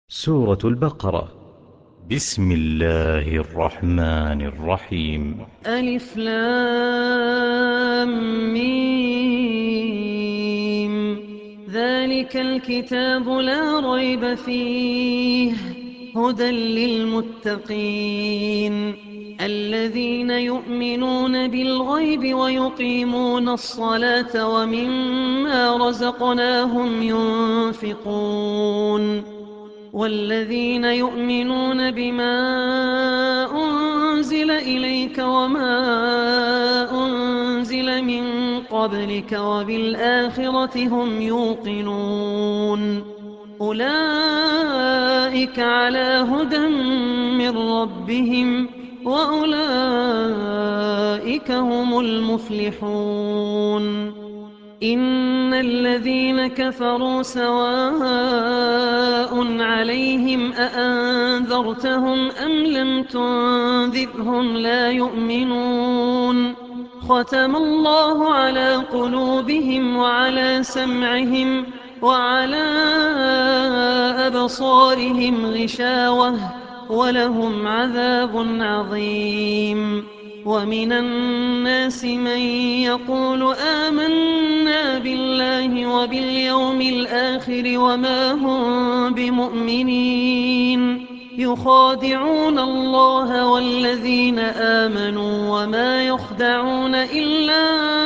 سورة البقرة. بسم الله الرحمن الرحيم. ألف لام ميم. ذلك الكتاب لا ريب فيه هدى للمتقين الذين يؤمنون بالغيب ويقيمون الصلاة ومما رزقناهم ينفقون والذين يؤمنون بما أنزل إليك وما أنزل من قبلك وبالآخرة هم يوقنون أولئك على هدى من ربهم وأولئك هم المفلحون إن الذين كفروا سواء عليهم أأنذرتهم أم لم تنذرهم لا يؤمنون ختم الله على قلوبهم وعلى سمعهم وعلى أبصارهم غشاوة ولهم عذاب عظيم ومن الناس من يقول آمنا بالله وباليوم الآخر وما هم بمؤمنين يخادعون الله والذين آمنوا وما يخدعون إلا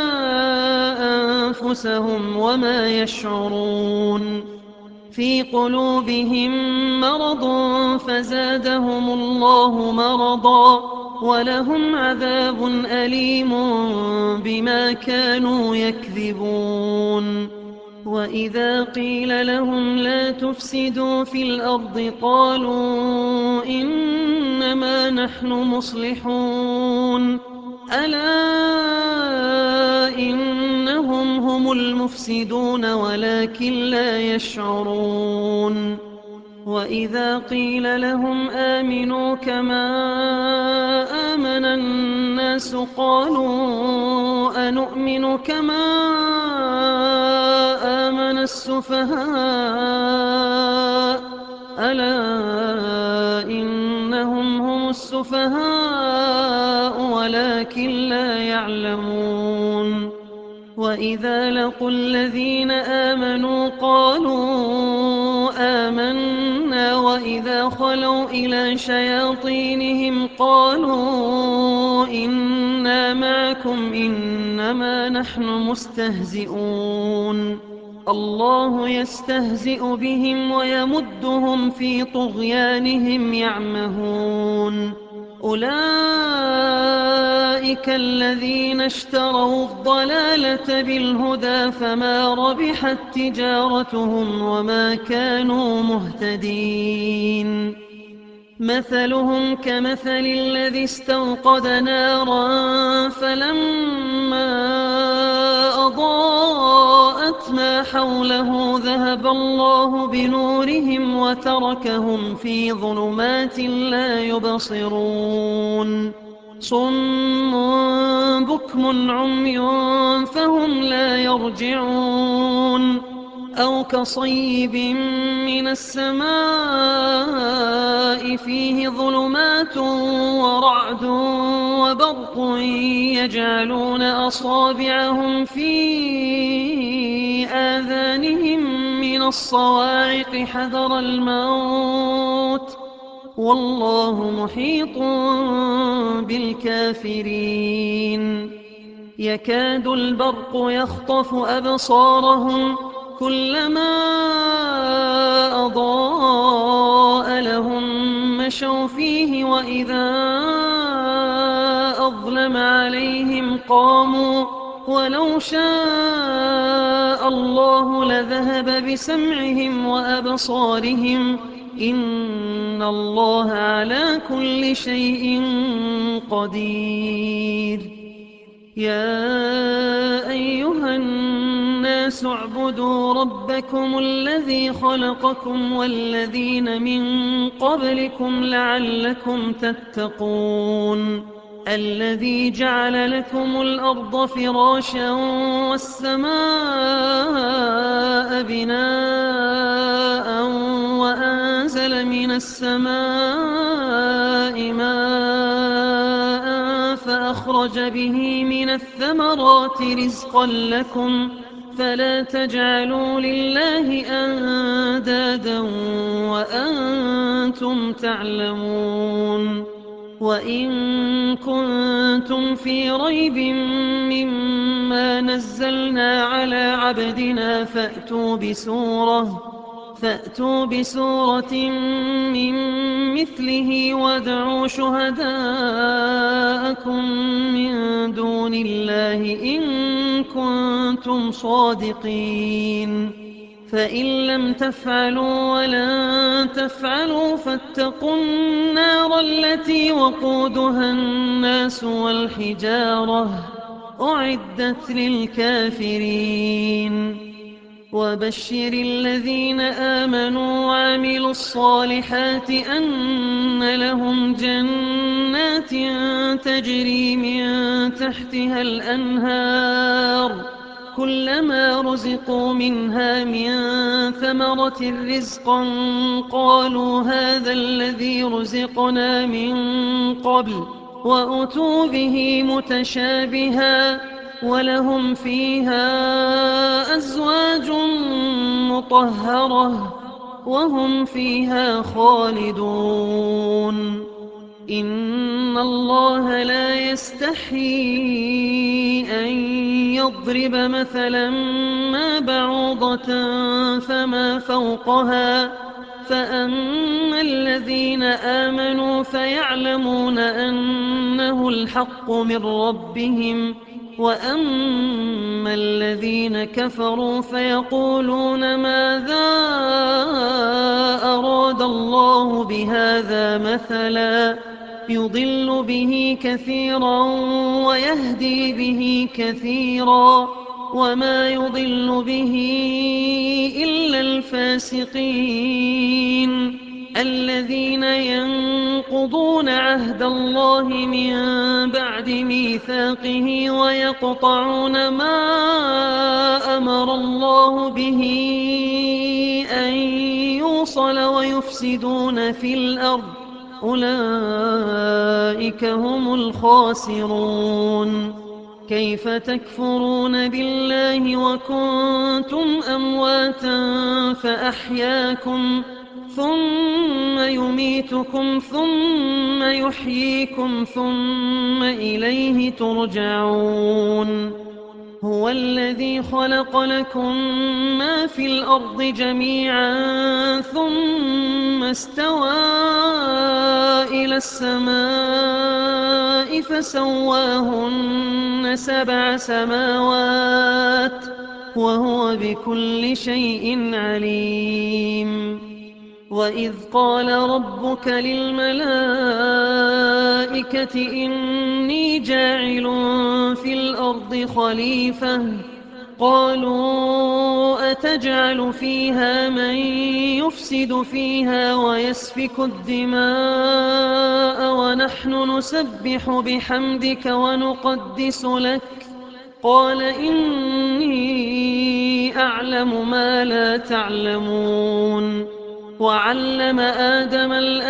أنفسهم وما يشعرون في قلوبهم مرض فزادهم الله مرضا ولهم عذاب أليم بما كانوا يكذبون وإذا قيل لهم لا تفسدوا في الأرض قالوا إنما نحن مصلحون ألا إنهم هم المفسدون ولكن لا يشعرون وإذا قيل لهم آمنوا كما آمن الناس قالوا أنؤمن كما آمن السفهاء ألا إنهم هم السفهاء ولكن لا يعلمون وإذا لقوا الذين آمنوا قالوا آمنا وإذا خلوا إلى شياطينهم قالوا إنا معكم إنما نحن مستهزئون الله يستهزئ بهم ويمدهم في طغيانهم يعمهون أولئك الذين اشتروا الضلالة بالهدى فما ربحت تجارتهم وما كانوا مهتدين مثلهم كمثل الذي استوقد نارا فلما أضاءت ما حوله ذهب الله بنورهم وتركهم في ظلمات لا يبصرون صم بكم عمي فهم لا يرجعون أو كصيب من السماء فيه ظلمات ورعد وبرق يجعلون أصابعهم في آذانهم من الصواعق حذر الموت والله محيط بالكافرين يكاد البرق يخطف أبصارهم كلما أضاء لهم مشوا فيه وإذا أظلم عليهم قاموا ولو شاء الله لذهب بسمعهم وأبصارهم إن الله على كل شيء قدير يا أيها الناس اعبدوا ربكم الذي خلقكم والذين من قبلكم لعلكم تتقون الذي جعل لكم الأرض فراشا والسماء بناء وأنزل أنزل من السماء ماء فأخرج به من الثمرات رزقا لكم فلا تجعلوا لله أندادا وأنتم تعلمون وإن كنتم في ريب مما نزلنا على عبدنا فأتوا بسورة من مثله وادعوا شهداءكم من دون الله إن كنتم صادقين فإن لم تفعلوا ولن تفعلوا فاتقوا النار التي وقودها الناس والحجارة أعدت للكافرين وبشر الذين آمنوا وعملوا الصالحات أن لهم جنات تجري من تحتها الأنهار كلما رزقوا منها من ثمرة رزقا قالوا هذا الذي رزقنا من قبل وأتوا به متشابها ولهم فيها أزواج مطهرة وهم فيها خالدون إن الله لا يستحيي أن يضرب مثلا ما بعوضة فما فوقها فأما الذين آمنوا فيعلمون أنه الحق من ربهم وأما الذين كفروا فيقولون ماذا أراد الله بهذا مثلا يضل به كثيرا ويهدي به كثيرا وما يضل به إلا الفاسقين الذين ينقضون عهد الله من بعد ميثاقه ويقطعون ما أمر الله به أن يوصل ويفسدون في الأرض أولئك هم الخاسرون كيف تكفرون بالله وكنتم أمواتا فأحياكم ثم يميتكم ثم يحييكم ثم إليه ترجعون هو الذي خلق لكم ما في الأرض جميعا ثم استوى إلى السماء فسواهن 7 سماوات وهو بكل شيء عليم وإذ قال ربك للملائكة إني جاعل في الأرض خليفة قالوا أتجعل فيها من يفسد فيها ويسفك الدماء ونحن نسبح بحمدك ونقدس لك قال إني أعلم ما لا تعلمون وعلم آدم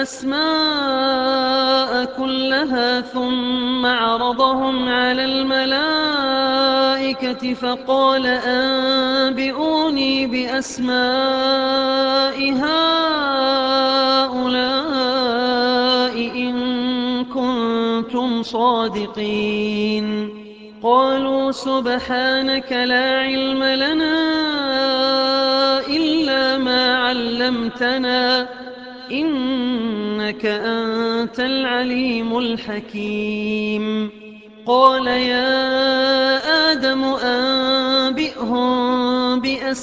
الأسماء كلها ثم عرضهم على الملائكة فقال أنبئوني بأسماء هؤلاء إن كنتم صادقين قالوا سبحانك لا علم لنا إلا ما علمتنا إنك أنت العليم الحكيم قال يا آدم أنبئهم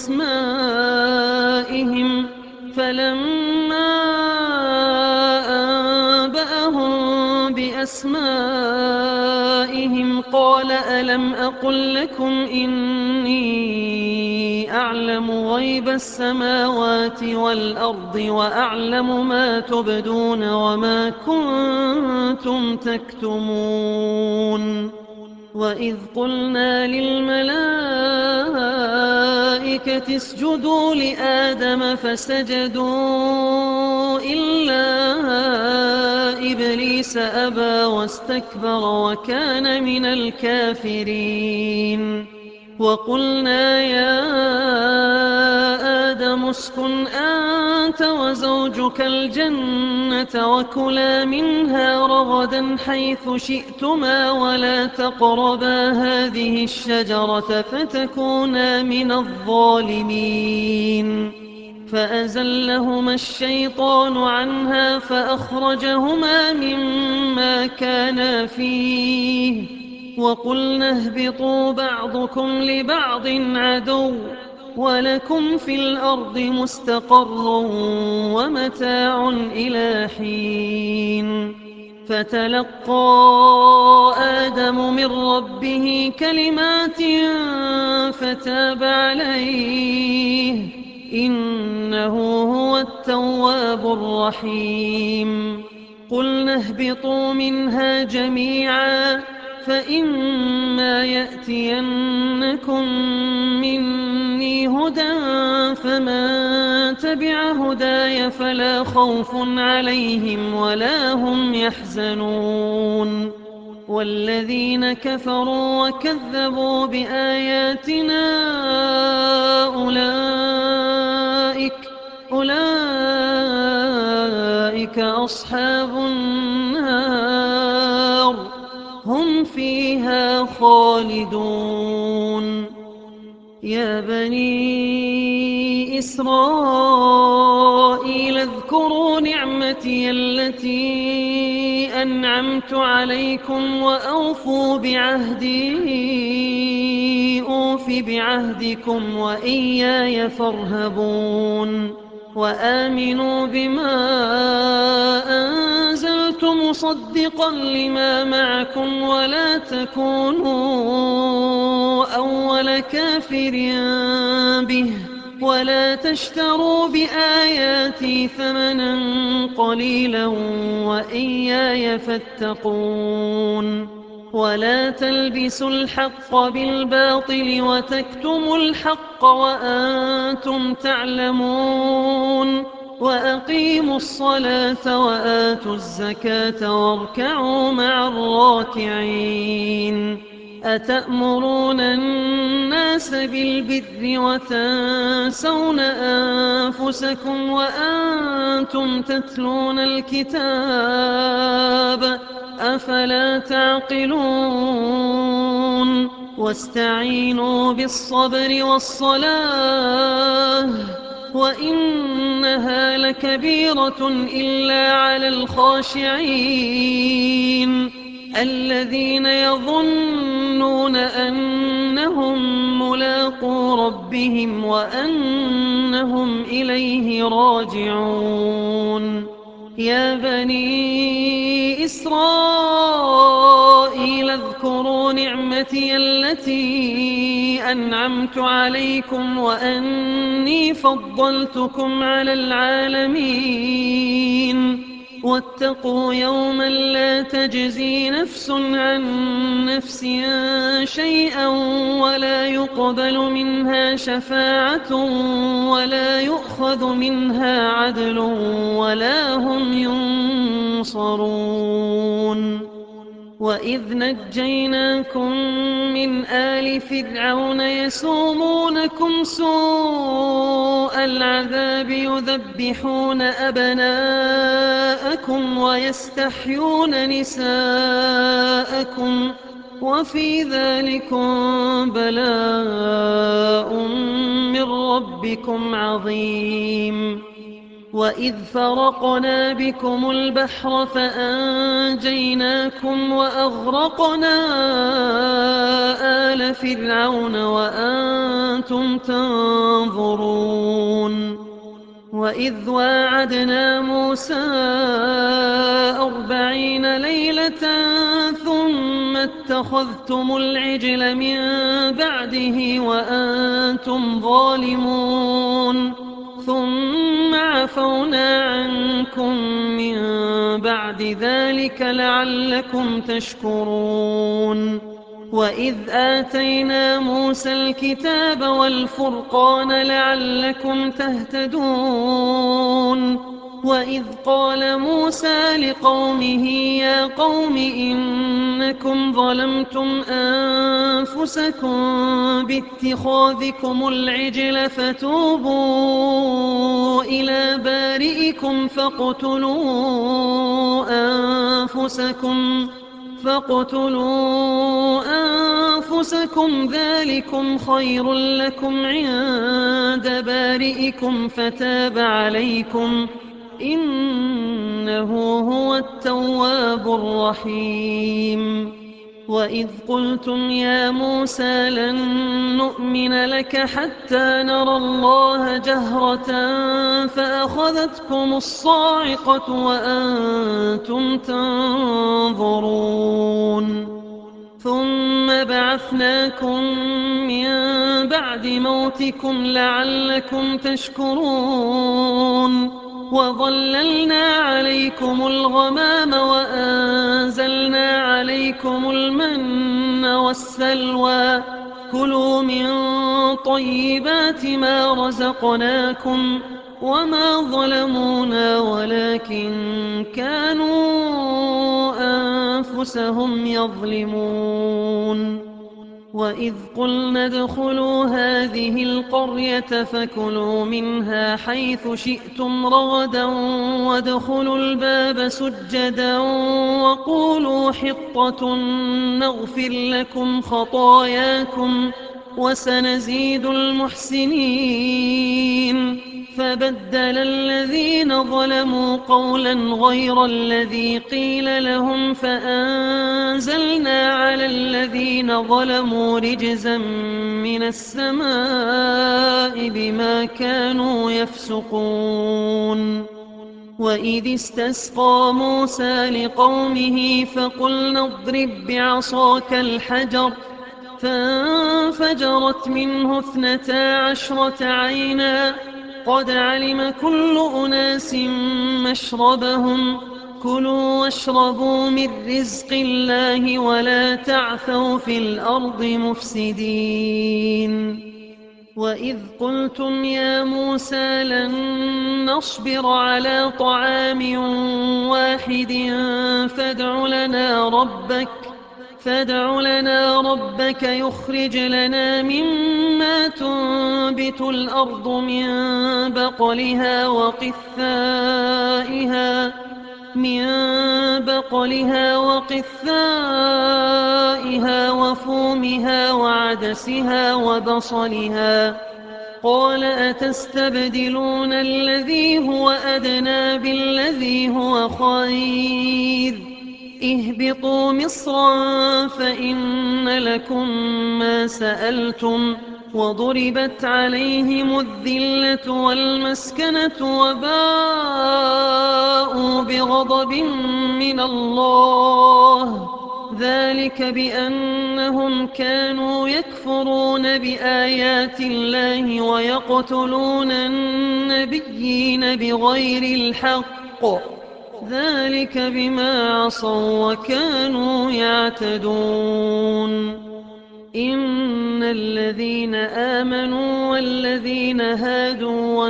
بأسمائهم فلما أنبأهم بأسمائهم قال ألم أقل لكم إني أعلم غيب السماوات والأرض وأعلم ما تبدون وما كنتم تكتمون وإذ قلنا للملائكة اسجدوا لآدم فسجدوا إبليس أبى واستكبر وكان من الكافرين وقلنا يا آدم اسكن أنت وزوجك الجنة وكلا منها رغدا حيث شئتما ولا تقربا هذه الشجرة فتكونا من الظالمين فأزلهما الشيطان عنها فأخرجهما مما كانا فيه وقلنا اهبطوا بعضكم لبعض عدو ولكم في الأرض مستقر ومتاع إلى حين فتلقى آدم من ربه كلمات فتاب عليه إنه هو التواب الرحيم قلنا اهبطوا منها جميعا فإما يأتينكم مني هدى فمن تبع هداي فلا خوف عليهم ولا هم يحزنون والذين كفروا وكذبوا بآياتنا أولئك أصحاب النار هم فيها خالدون يا بني إسرائيل اذكروا نعمتي التي أنعمت عليكم وأوفوا بعهدي أوف بعهدكم وإياي فارهبون وآمنوا بما أنزلت مصدقا لما معكم ولا تكونوا أول كافر به ولا تشتروا بآياتي ثمنا قليلا وإياي فاتقون ولا تلبسوا الحق بالباطل وتكتموا الحق وأنتم تعلمون وأقيموا الصلاة وآتوا الزكاة واركعوا مع الراكعين أتأمرون الناس بالبر وتنسون أنفسكم وأنتم تتلون الكتاب أفلا تعقلون واستعينوا بالصبر والصلاة وإنها لكبيرة إلا على الخاشعين الذين يظنون أنهم ملاقو ربهم وأنهم إليه راجعون يا بني إسرائيل اذكروا نعمتي التي أنعمت عليكم وأني فضلتكم على العالمين واتقوا يوما لا تجزي نفس عن نفس شيئا ولا يقبل منها شفاعة ولا يؤخذ منها عدل ولا هم ينصرون وإذ نجيناكم من آل فرعون يسومونكم سوء العذاب يذبحون أبناءكم ويستحيون نساءكم وفي ذلكم بلاء من ربكم عظيم وإذ فرقنا بكم البحر فأنجيناكم وأغرقنا آل فرعون وأنتم تنظرون وإذ واعدنا موسى 40 ليلة ثم اتخذتم العجل من بعده وأنتم ظالمون ثم عفونا عنكم من بعد ذلك لعلكم تشكرون وإذ آتينا موسى الكتاب والفرقان لعلكم تهتدون وإذ قال موسى لقومه يا قوم إنكم ظلمتم أنفسكم باتخاذكم العجل فتوبوا إلى بارئكم فاقتلوا أنفسكم ذلكم خير لكم عند بارئكم فتاب عليكم إنه هو التواب الرحيم وإذ قلتم يا موسى لن نؤمن لك حتى نرى الله جهرة فأخذتكم الصاعقة وأنتم تنظرون ثم بعثناكم من بعد موتكم لعلكم تشكرون وظللنا عليكم الغمام وأنزلنا عليكم المن والسلوى كلوا من طيبات ما رزقناكم وما ظلمونا ولكن كانوا أنفسهم يظلمون وإذ قلنا ادخلوا هذه القرية فكلوا منها حيث شئتم رغدا وادخلوا الباب سجدا وقولوا حطة نغفر لكم خطاياكم وسنزيد المحسنين فبدل الذين ظلموا قولا غير الذي قيل لهم فأنزلنا على الذين ظلموا رجزا من السماء بما كانوا يفسقون وإذ استسقى موسى لقومه فقلنا اضرب بعصاك الحجر فانفجرت منه 12 عينا قد علم كل أناس مشربهم كلوا واشربوا من رزق الله ولا تعثوا في الأرض مفسدين وإذ قلتم يا موسى لن نصبر على طعام واحد فادع لنا ربك يخرج لنا مما تنبت الأرض من بقلها وقثائها وفومها وعدسها وبصلها قال أتستبدلون الذي هو أدنى بالذي هو خير اهبطوا مصرا فإن لكم ما سألتم وضربت عليهم الذلة والمسكنة وباءوا بغضب من الله ذلك بأنهم كانوا يكفرون بآيات الله ويقتلون النبيين بغير الحق ذلك بما عصوا وكانوا يعتدون إن الذين آمنوا والذين هادوا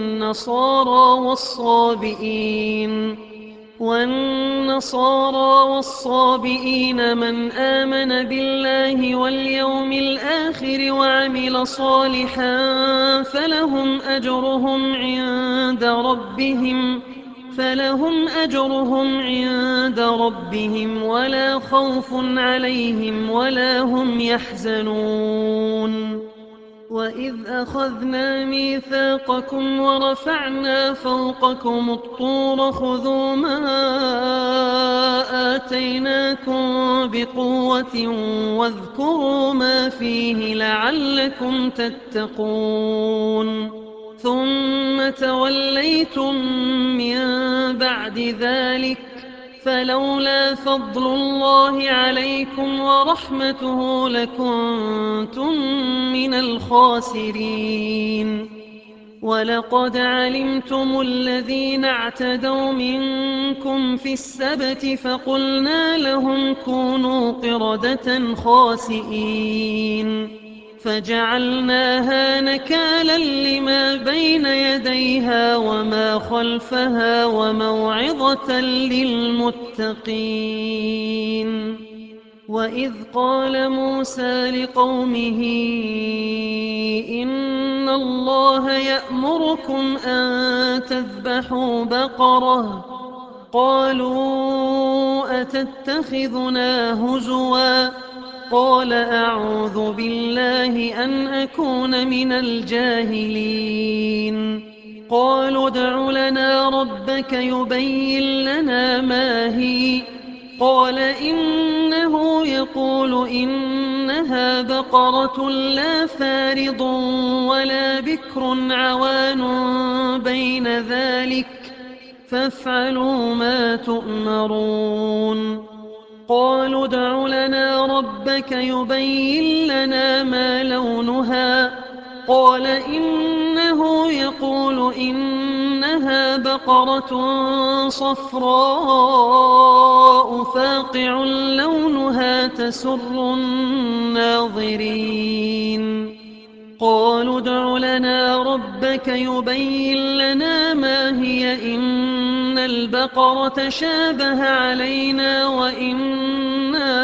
والنصارى والصابئين من آمن بالله واليوم الآخر وعمل صالحا فلهم أجرهم عند ربهم ولا خوف عليهم ولا هم يحزنون وإذ أخذنا ميثاقكم ورفعنا فوقكم الطور خذوا ما آتيناكم بقوة واذكروا ما فيه لعلكم تتقون ثم توليتم من بعد ذلك فلولا فضل الله عليكم ورحمته لكنتم من الخاسرين ولقد علمتم الذين اعتدوا منكم في السبت فقلنا لهم كونوا قردة خاسئين فجعلناها نكالا لما بين يديها وما خلفها وموعظة للمتقين. وإذ قال موسى لقومه إن الله يأمركم أن تذبحوا بقرة قالوا أتتخذنا هزوا قال أعوذ بالله أن أكون من الجاهلين. قالوا ادع لنا ربك يبين لنا ما هي قال إنه يقول إنها بقرة لا فارض ولا بكر عوان بين ذلك فافعلوا ما تؤمرون. قالوا ادع لنا ربك يبين لنا ما لونها قال إنه يقول إنها بقرة صفراء فاقع لونها تسر الناظرين. قالوا ادع لنا ربك يبين لنا ما هي إن البقرة شابه علينا وإنا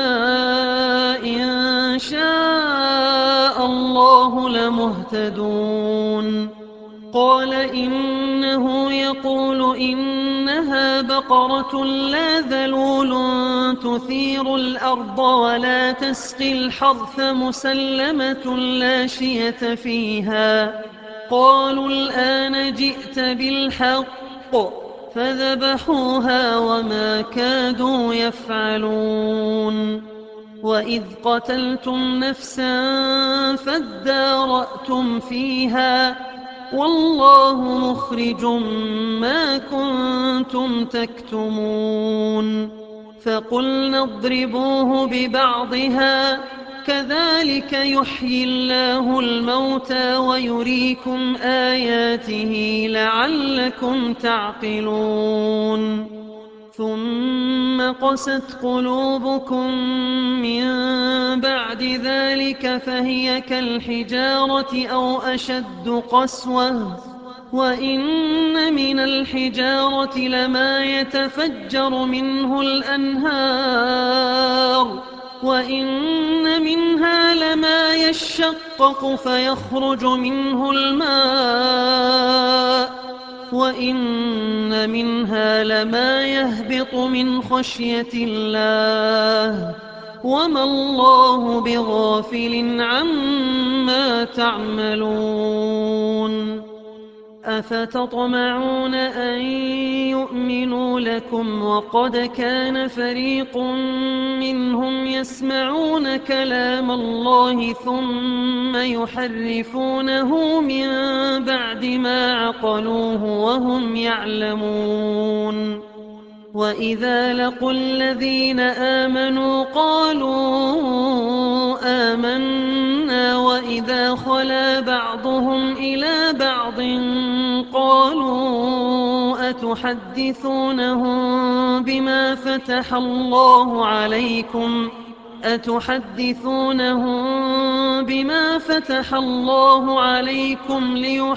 إن شاء الله لمهتدون. قال إنه يقول إنها بقرة لا ذلول تثير الأرض ولا تسقي الحرث مسلمة لا شية فيها. قالوا الآن جئت بالحق فذبحوها وما كادوا يفعلون. وإذ قتلتم نفسا فادارأتم فيها والله مخرج ما كنتم تكتمون. فقلنا اضربوه ببعضها كذلك يحيي الله الموتى ويريكم آياته لعلكم تعقلون. ثم قست قلوبكم من بعد ذلك فهي كالحجارة أو أشد قسوة وإن من الحجارة لما يتفجر منه الأنهار وإن منها لما يشقق فيخرج منه الماء وإن منها لما يهبط من خشية الله وما الله بغافل عما تعملون. أفتطمعون أن يؤمنوا لكم وقد كان فريق منهم يسمعون كلام الله ثم يحرفونه من بعد ما عقلوه وهم يعلمون. وإذا لقوا الذين آمنوا قالوا آمنا وإذا خلا بعضهم إلى بعض قالوا أتحدثونهم بما فتح الله عليكم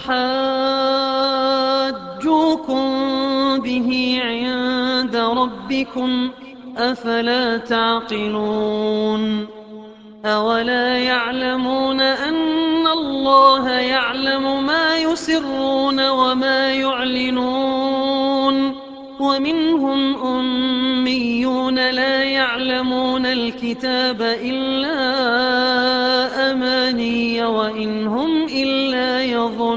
ليحاجوكم به عند ربكم أفلا تعقلون. أولا يعلمون أن الله يعلم ما يسرون وما يعلنون. ومنهم أميون لا يعلمون الكتاب إلا أماني وإن هم إلا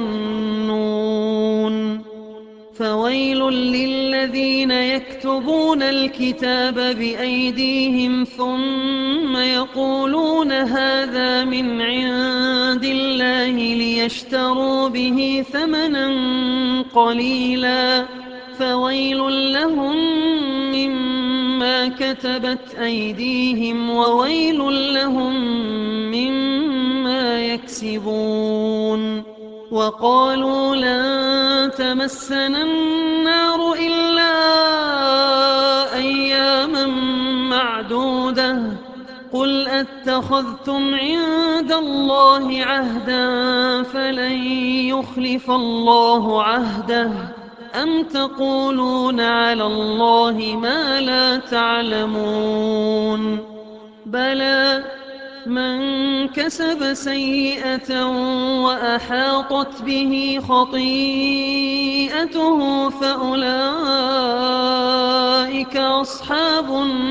يظنون. فويل للذين يكتبون الكتاب بأيديهم ثم يقولون هذا من عند الله ليشتروا به ثمنا قليلا فويل لهم مما كتبت أيديهم وويل لهم مما يكسبون. وقالوا لن تمسنا النار إلا أياما معدودة قل أتخذتم عند الله عهدا فلن يخلف الله عهده أم تقولون على الله ما لا تعلمون بلى من كسب سيئة وأحاطت به خطيئته فأولئك أصحاب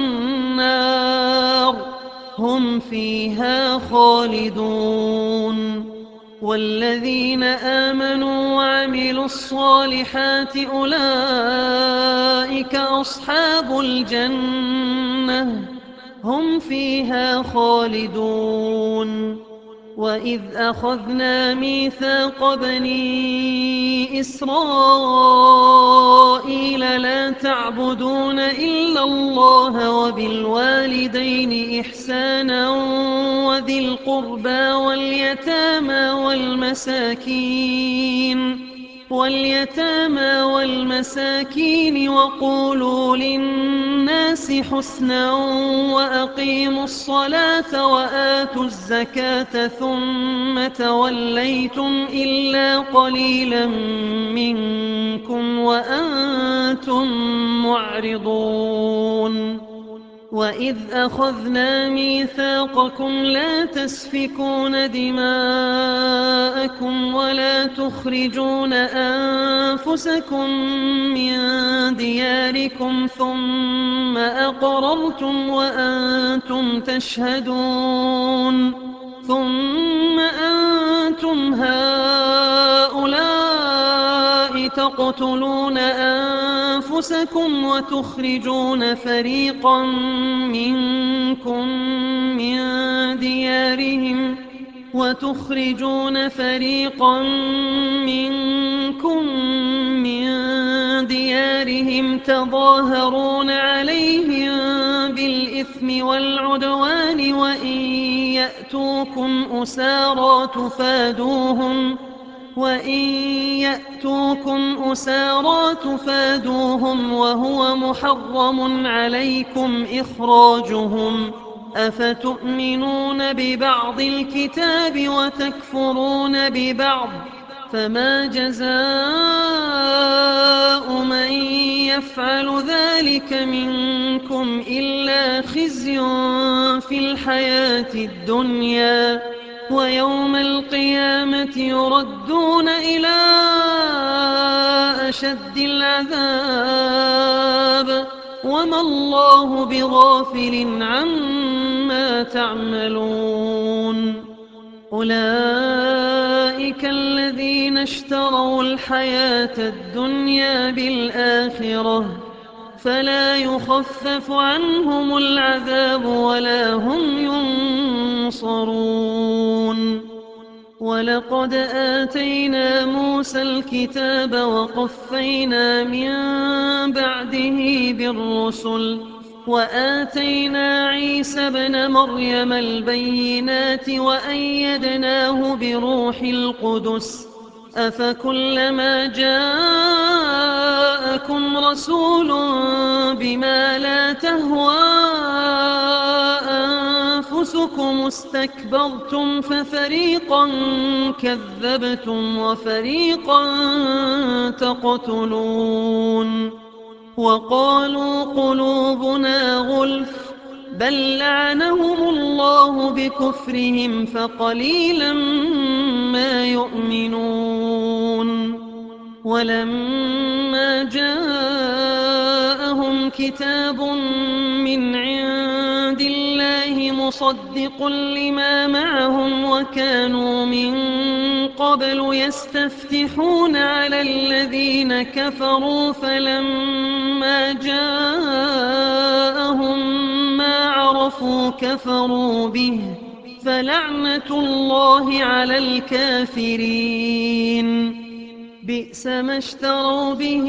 النار هم فيها خالدون والذين آمنوا وعملوا الصالحات أولئك أصحاب الجنة هم فيها خالدون وإذ أخذنا ميثاق بني إسرائيل لا تعبدون إلا الله وبالوالدين إحسانا وذي القربى واليتامى والمساكين وقولوا للناس حسنا وأقيموا الصلاة وآتوا الزكاة ثم توليتم إلا قليلا منكم وأنتم معرضون وإذ أخذنا ميثاقكم لا تسفكون دماءكم ولا تخرجون أنفسكم من دياركم ثم أقررتم وأنتم تشهدون ثم أنتم هؤلاء تقتلون أنفسكم وتخرجون فريقا منكم من ديارهم تظاهرون عليهم بالإثم والعدوان وإن يأتوكم أسارى تفادوهم وهو محرم عليكم إخراجهم أفتؤمنون ببعض الكتاب وتكفرون ببعض فما جزاء من يفعل ذلك منكم إلا خزي في الحياة الدنيا ويوم القيامة يردون إلى أشد العذاب وما الله بغافل عما تعملون أولئك الذين اشتروا الحياة الدنيا بالآخرة فلا يخفف عنهم العذاب ولا هم ينصرون ولقد آتينا موسى الكتاب وقفينا من بعده بالرسل وآتينا عيسى ابن مريم البينات وأيدناه بروح القدس أفكلما جاءكم رسول بما لا تهوى أنفسكم استكبرتم ففريقا كذبتم وفريقا تقتلون وقالوا قلوبنا غلف بل لعنهم الله بكفرهم فقليلا ما يؤمنون ولما جاءهم كتاب من عند الله مصدق لما معهم وكانوا من قبل يستفتحون على الذين كفروا فلما جاءهم ما عرفوا كفروا به فلعنة الله على الكافرين بئس ما اشتروا به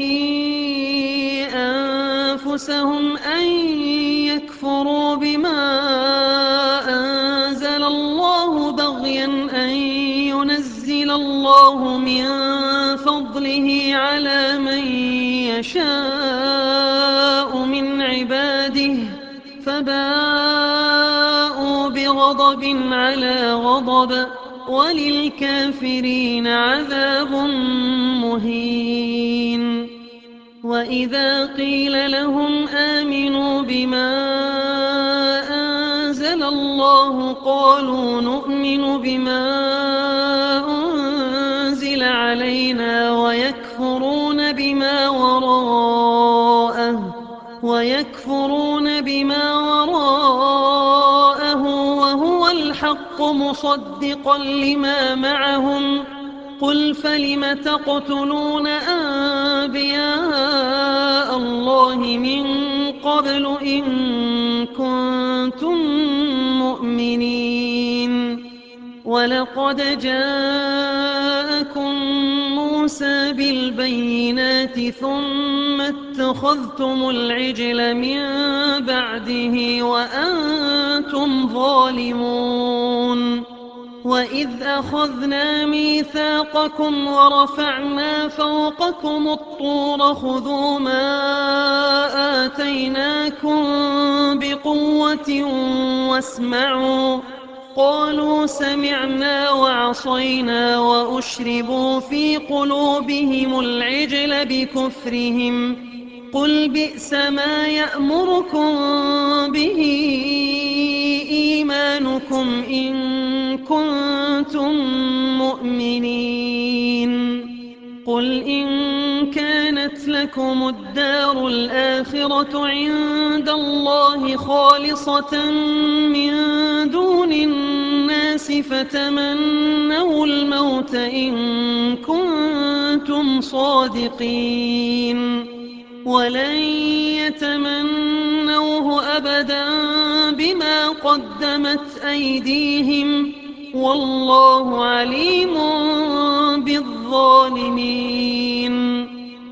أنفسهم أن يكفروا بما أنزل الله بغيا أن ينزل الله من فضله على من يشاء من عباده فباءوا غضب على غضب وللكافرين عذاب مهين. وإذا قيل لهم آمنوا بما أنزل الله قالوا نؤمن بما أنزل علينا ويكفرون بما وراءه وهو الحق مصدقا لما معهم. قل فلم تقتلون أنبياء الله من قبل إن كنتم مؤمنين. ولقد جاءكم موسى بالبينات ثم اتخذتم العجل من بعده وأنتم ظالمون. وإذ أخذنا ميثاقكم ورفعنا فوقكم الطور خذوا ما آتيناكم بقوة واسمعوا. قالوا سمعنا وعصينا وأشربوا في قلوبهم العجل بكفرهم. قل بئس ما يأمركم به إيمانكم إن كنتم مؤمنين. قل إن كانت لكم الدار الآخرة عند الله خالصة من دون الناس فتمنوا الموت إن كنتم صادقين. ولن يتمنوه أبدا بما قدمت أيديهم والله عليم بالظالمين.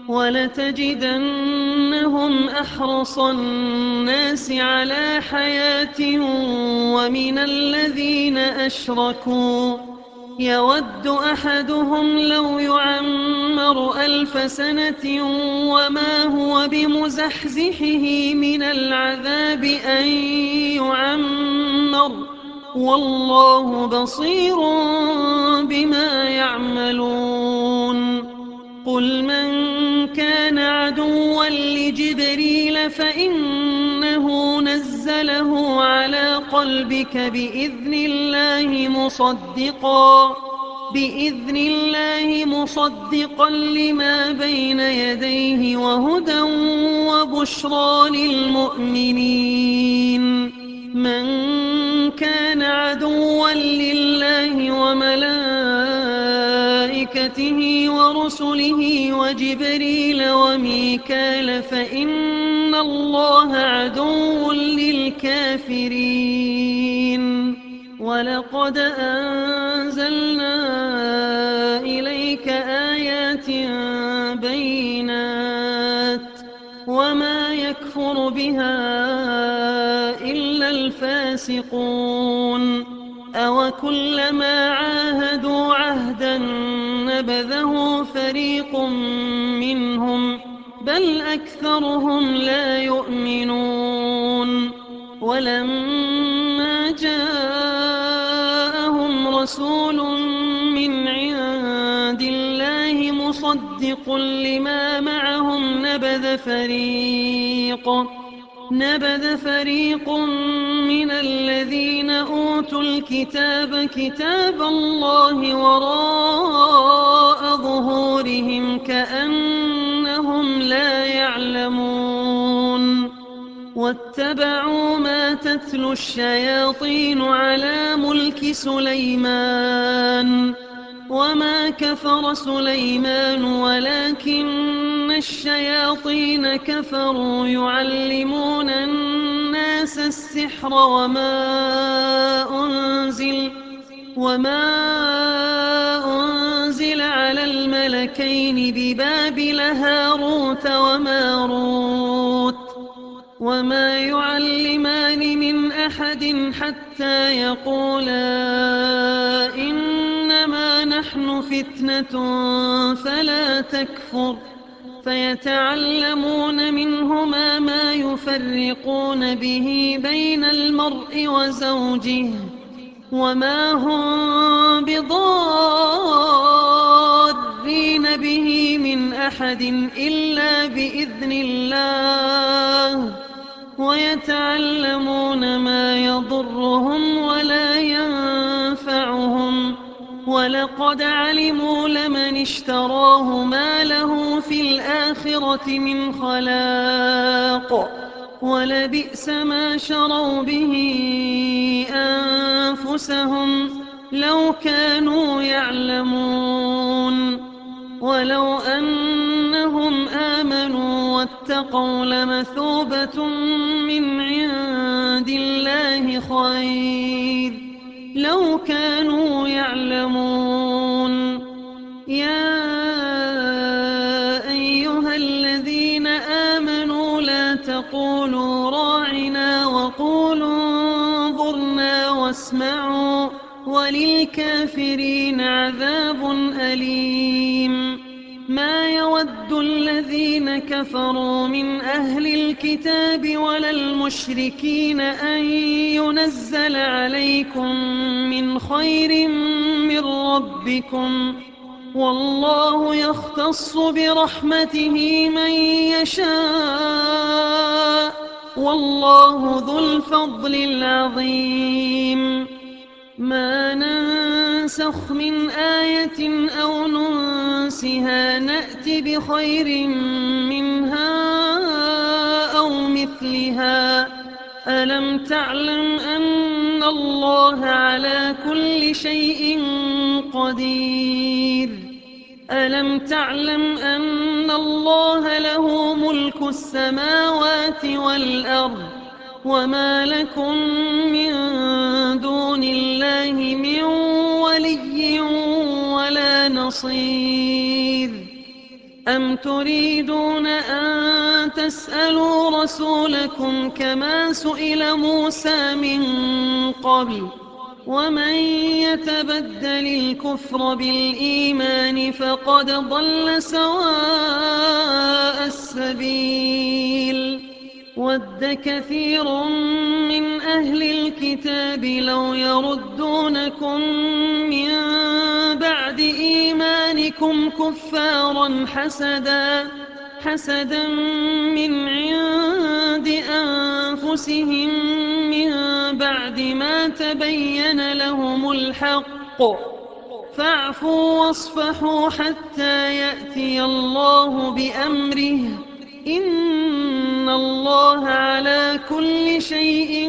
ولتجدنهم أحرص الناس على حياة ومن الذين أشركوا يود أحدهم لو يعمر 1000 سنة وما هو بمزحزحه من العذاب أن يعمر والله بصير بما يعملون. قل من كان عدوا لجبريل فإنه نزله على قلبك بإذن الله مصدقا لما بين يديه وهدى وبشرى للمؤمنين. من كان عدوا لله وملائكته ورسله وجبريل وميكال فإن الله عدو للكافرين. ولقد أنزلنا إليك آيات بينات وما يكفر بها إلا الفاسقون. أوكلما عاهدوا عهدا نبذه فريق منهم بل أكثرهم لا يؤمنون. ولما جاءهم رسول من عند الله مصدق لما معهم نبذ فريق من الذين أوتوا الكتاب كتاب الله وراء ظهورهم كأنهم لا يعلمون. واتبعوا ما تتلو الشياطين على ملك سليمان وما كفر سليمان ولكن الشياطين كفروا يعلمون الناس السحر وما أنزل على الملكين ببابل هاروت وماروت وما يعلمان من أحد حتى يقولا إنما نحن فتنة فلا تكفر فيتعلمون منهما ما يفرقون به بين المرء وزوجه وما هم بضارين به من أحد إلا بإذن الله، ويتعلمون ما يضرهم ولا ينفعهم، ولقد علموا لمن اشتراه ما له في الآخرة من خلاق، ولبئس ما شروا به أنفسهم لو كانوا يعلمون. ولو أنهم آمنوا واتقوا لمثوبة من عند الله خير لو كانوا يعلمون. يا أيها الذين آمنوا لا تقولوا راعنا وقولوا انظرنا واسمعوا وللكافرين عذاب أليم. ما يود الذين كفروا من أهل الكتاب ولا المشركين أن ينزل عليكم من خير من ربكم، والله يختص برحمته من يشاء، والله ذو الفضل العظيم. ما ننسخ من آية أو ننسها نأت بخير منها أو مثلها. ألم تعلم أن الله على كل شيء قدير؟ ألم تعلم أن الله له ملك السماوات والأرض، وما لكم من دون الله من ولي ولا نصير. أم تريدون أن تسألوا رسولكم كما سئل موسى من قبل؟ ومن يتبدل الكفر بالإيمان فقد ضل سواء السبيل. ود كثير من أهل الكتاب لو يردونكم من بعد إيمانكم كفارا حسدا من عند أنفسهم من بعد ما تبين لهم الحق، فاعفوا واصفحوا حتى يأتي الله بأمره، إن الله على كل شيء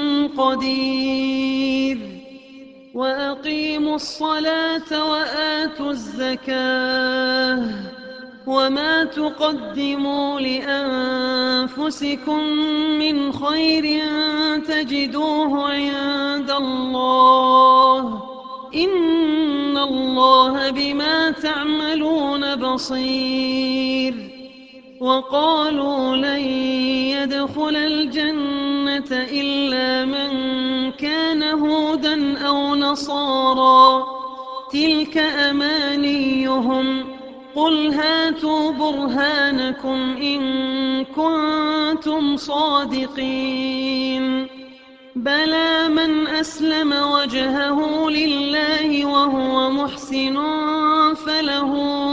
قدير. وأقيموا الصلاة وآتوا الزكاة، وما تقدموا لأنفسكم من خير تجدوه عند الله، إن الله بما تعملون بصير. وقالوا لن يدخل الجنة إلا من كان هودا أو نصارى، تلك أمانيهم، قل هاتوا برهانكم إن كنتم صادقين. بلى من أسلم وجهه لله وهو محسن فله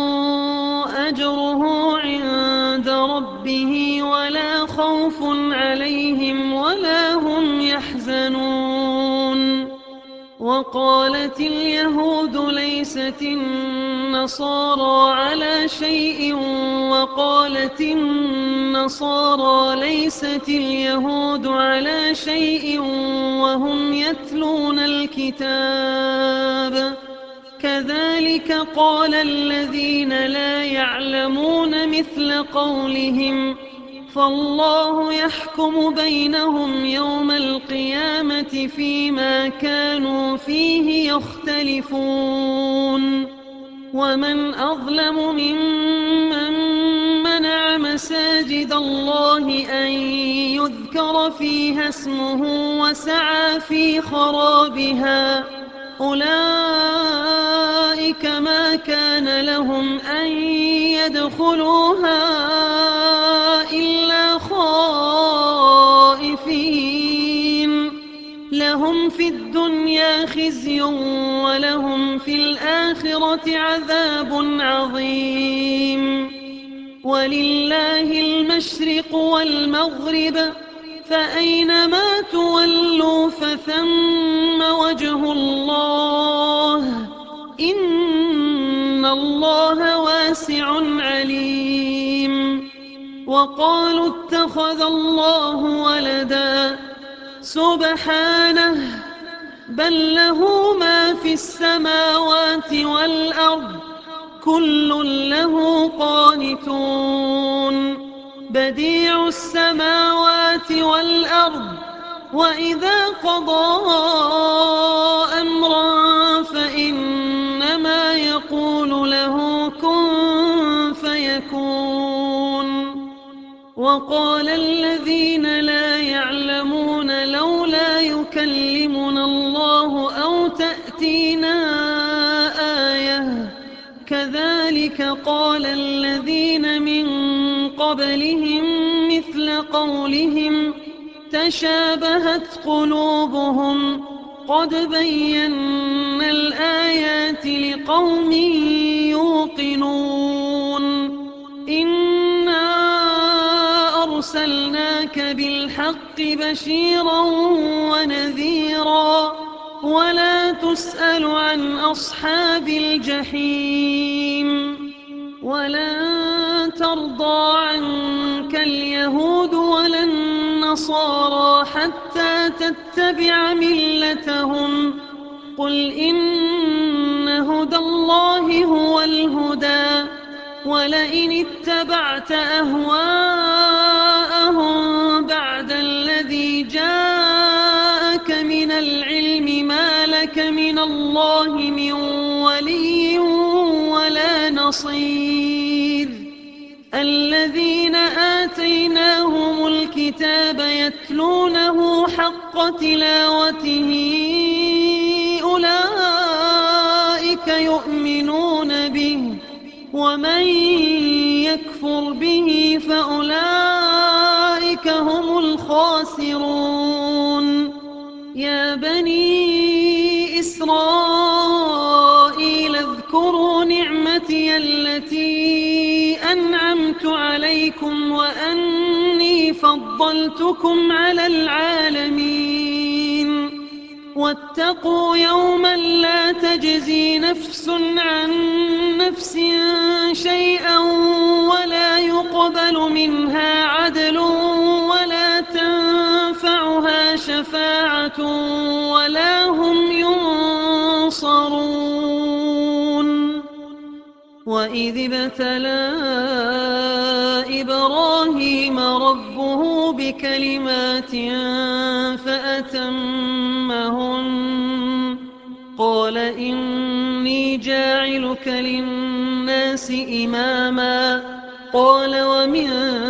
أجره عند ربه ولا خوف عليهم ولا هم يحزنون. وقالت اليهود ليست النصارى على شيء، وقالت النصارى ليست اليهود على شيء وهم يتلون الكتاب، كذلك قال الذين لا يعلمون مثل قولهم، فالله يحكم بينهم يوم القيامة فيما كانوا فيه يختلفون. ومن أظلم ممن منع مساجد الله أن يذكر فيها اسمه وسعى في خرابها، أولئك ما كان لهم أن يدخلوها إلا خائفين لهم في الدنيا خزي ولهم في الآخرة عذاب عظيم ولله المشرق والمغرب فأينما تولوا فثم وجه الله إن الله واسع عليم وقالوا اتخذ الله ولدا سبحانه بل له ما في السماوات والأرض كل له قانتون بديع السماوات والأرض وإذا قضى أمرا فإنما يقول له كن فيكون وقال الذين لا يعلمون لولا يكلمنا الله أو تأتينا آية كذلك قال الذين من قبلهم مثل قولهم تشابهت قلوبهم قد بينا الآيات لقوم يوقنون إنا أرسلناك بالحق بشيرا ونذيرا ولا تسأل عن أصحاب الجحيم ولن ترضى عنك اليهود ولا النصارى حتى تتبع ملتهم قل إن هدى الله هو الهدى ولئن اتبعت أهواءهم بعد الذي جاءك من العلم ما لك من الله من ولي ولا نصير الذين آتيناهم الكتاب يتلونه حق تلاوته أولئك يؤمنون به ومن يكفر به فأولئك هم الخاسرون يا بني إسرائيل اذكروا نعمتي التي أنعمت عليكم وأني فضلتكم على العالمين واتقوا يوما لا تجزي نفس عن نفس شيئا ولا يقبل منها عدل ولا تنفعها شفاعة ولا هم ينصرون وإذ ابتلى إبراهيم ربه بكلمات فأتمهن قال إني جاعلك للناس إماما قال ومن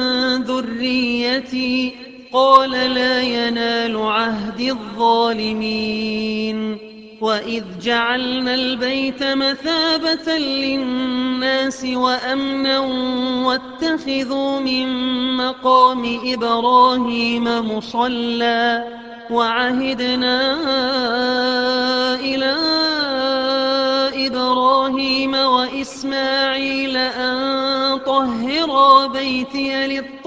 ذريتي قال لا ينال عهد الظالمين وإذ جعلنا البيت مثابة للناس وأمنا واتخذوا من مقام إبراهيم مصلى وعهدنا إلى إبراهيم وإسماعيل أن طهرا بيتي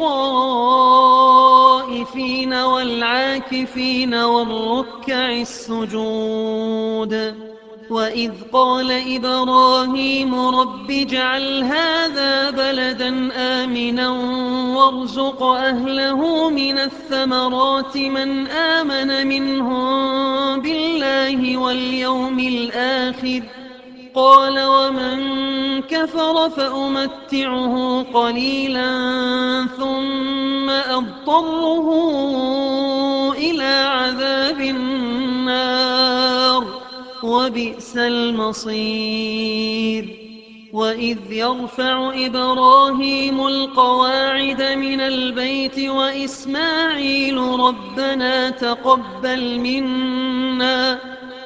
للطائفين والعاكفين والركع السجود وإذ قال إبراهيم رب اجعل هذا بلدا آمنا وارزق أهله من الثمرات من آمن منهم بالله واليوم الآخر قال ومن كفر فأمتعه قليلا ثم أضطره إلى عذاب النار وبئس المصير وإذ يرفع إبراهيم القواعد من البيت وإسماعيل ربنا تقبل منا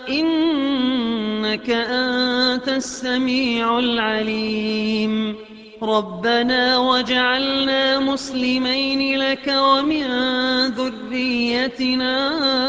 إنك أنت السميع العليم ربنا واجعلنا مسلمين لك ومن ذريتنا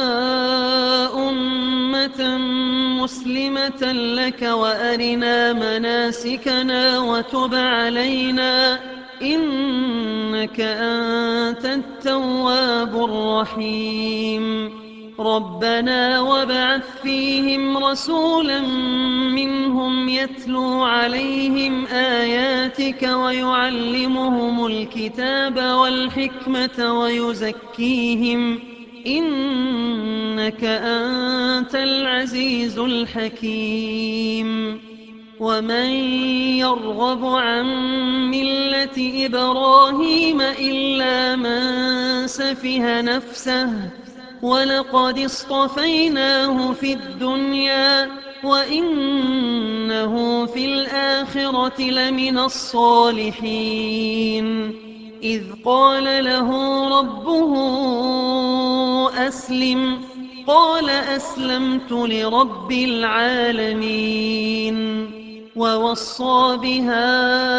أمة مسلمة لك وأرنا مناسكنا وتب علينا إنك أنت التواب الرحيم ربنا وابعث فيهم رسولا منهم يتلو عليهم آياتك ويعلمهم الكتاب والحكمة ويزكيهم إنك أنت العزيز الحكيم ومن يرغب عن ملة إبراهيم إلا من سفه نفسه ولقد اصطفيناه في الدنيا وإنه في الآخرة لمن الصالحين إذ قال له ربه أسلم قال أسلمت لرب العالمين ووصى بها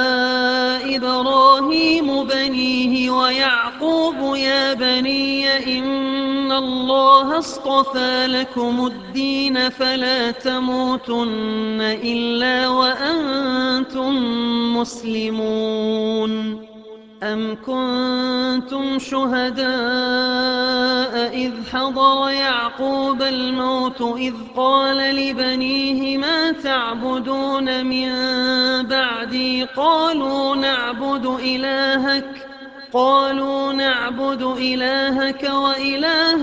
إبراهيم بنيه ويعقوب يا بني إن الله اصطفى لكم الدين فلا تموتن إلا وأنتم مسلمون أم كنتم شهداء إذ حضر يعقوب الموت إذ قال لبنيه ما تعبدون من بعدي قالوا نعبد إلهك وإله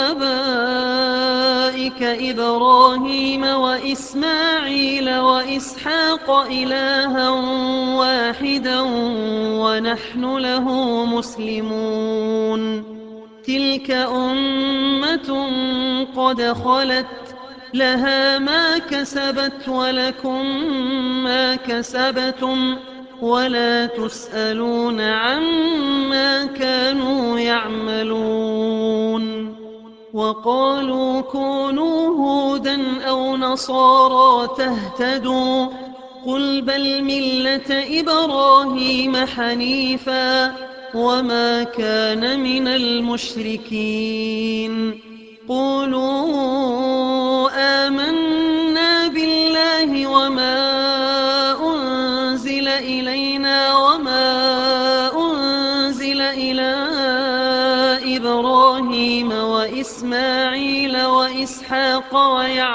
آبائك إبراهيم وإسماعيل وإسحاق إلها واحدا ونحن له مسلمون تلك أمة قد خلت لها ما كسبت ولكم ما كسبتم ولا تسألون عما كانوا يعملون وقالوا كونوا هودا أو نصارى تهتدوا قل بل ملة إبراهيم حنيفا وما كان من المشركين قولوا آمنا بالله وما أنزل إلينا وما أنزل إلى إبراهيم وإسماعيل وإسحاق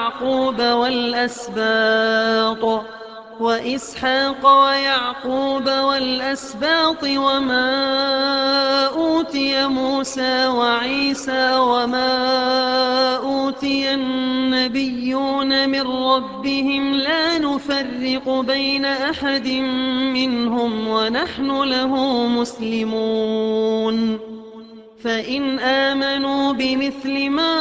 ويعقوب والأسباط وما أوتي موسى وعيسى وما أوتي النبيون من ربهم لا نفرق بين أحد منهم ونحن له مسلمون فإن آمنوا بمثل ما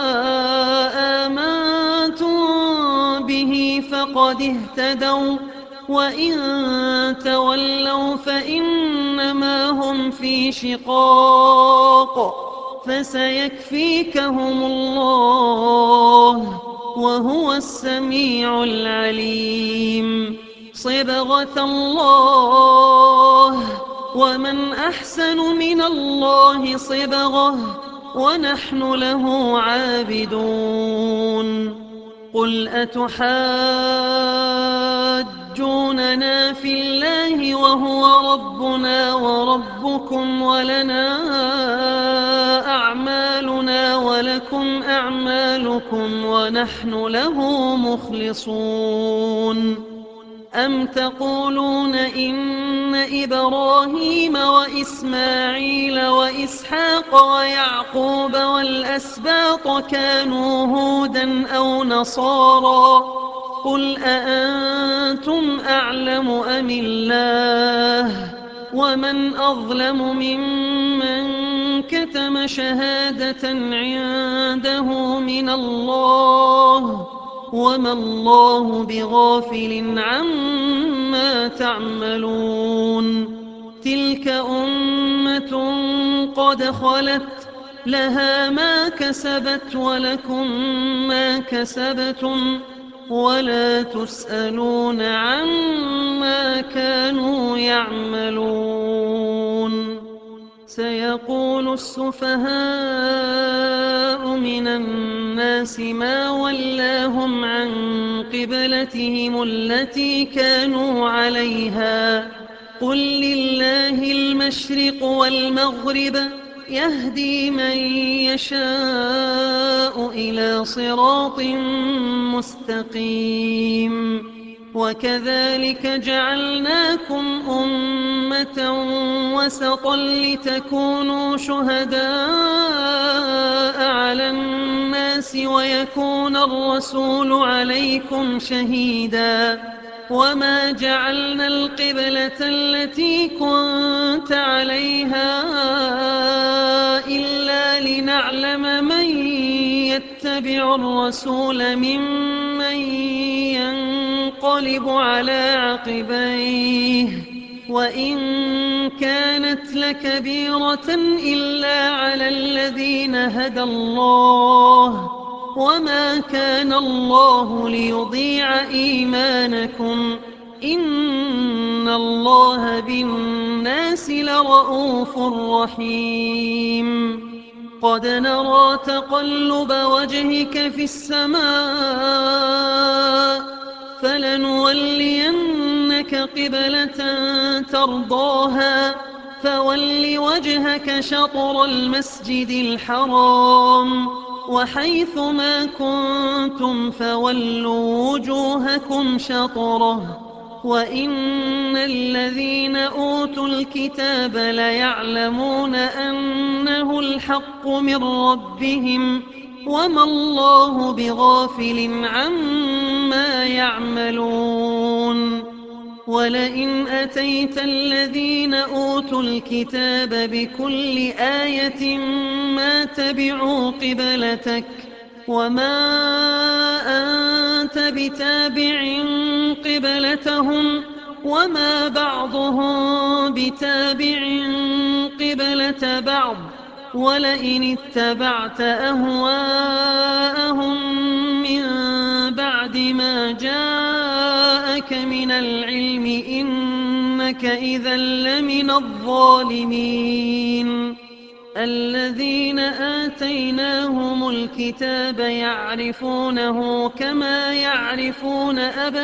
آمنتم به فقد اهتدوا وإن تولوا فإنما هم في شقاق فسيكفيكهم الله وهو السميع العليم صبغة الله ومن أحسن من الله صبغة ونحن له عابدون قل أتحاجوننا في الله وهو ربنا وربكم ولنا أعمالنا ولكم أعمالكم ونحن له مخلصون أم تقولون إن إبراهيم وإسماعيل وإسحاق ويعقوب والأسباط كانوا هودا أو نصارى قل أأنتم أعلم أم الله ومن أظلم ممن كتم شهادة عنده من الله وما الله بغافل عما تعملون تلك أمة قد خلت لها ما كسبت ولكم ما كسبتم ولا تسألون عما كانوا يعملون. سيقول السفهاء من الناس ما ولاهم عن قبلتهم التي كانوا عليها قل لله المشرق والمغرب يهدي من يشاء إلى صراط مستقيم. وكذلك جعلناكم أمة وسطا لتكونوا شهداء على الناس ويكون الرسول عليكم شهيدا. وما جعلنا القبلة التي كنت عليها إلا لنعلم من يتبع الرسول ممن ينقلب على عقبيه وإن كانت لكبيرة إلا على الذين هدى الله وما كان الله ليضيع إيمانكم إن الله بالناس لرءوف رحيم. قد نرى تقلب وجهك في السماء فلنولينك قبلة ترضاها فول وجهك شطر المسجد الحرام وحيث ما كنتم فولوا وجوهكم شطره وإن الذين أوتوا الكتاب ليعلمون أنه الحق من ربهم وما الله بغافل عما يعملون. ولئن أتيت الذين أوتوا الكتاب بكل آية ما تبعوا قبلتك وما أنت بتابع قبلتهم وما بعضهم بتابع قبلة بعض ولئن اتبعت أهواءهم من بعد ما جاءك من العلم إنك إذا لمن الظالمين. الذين آتيناهم الكتاب يعرفونه كما يعرفون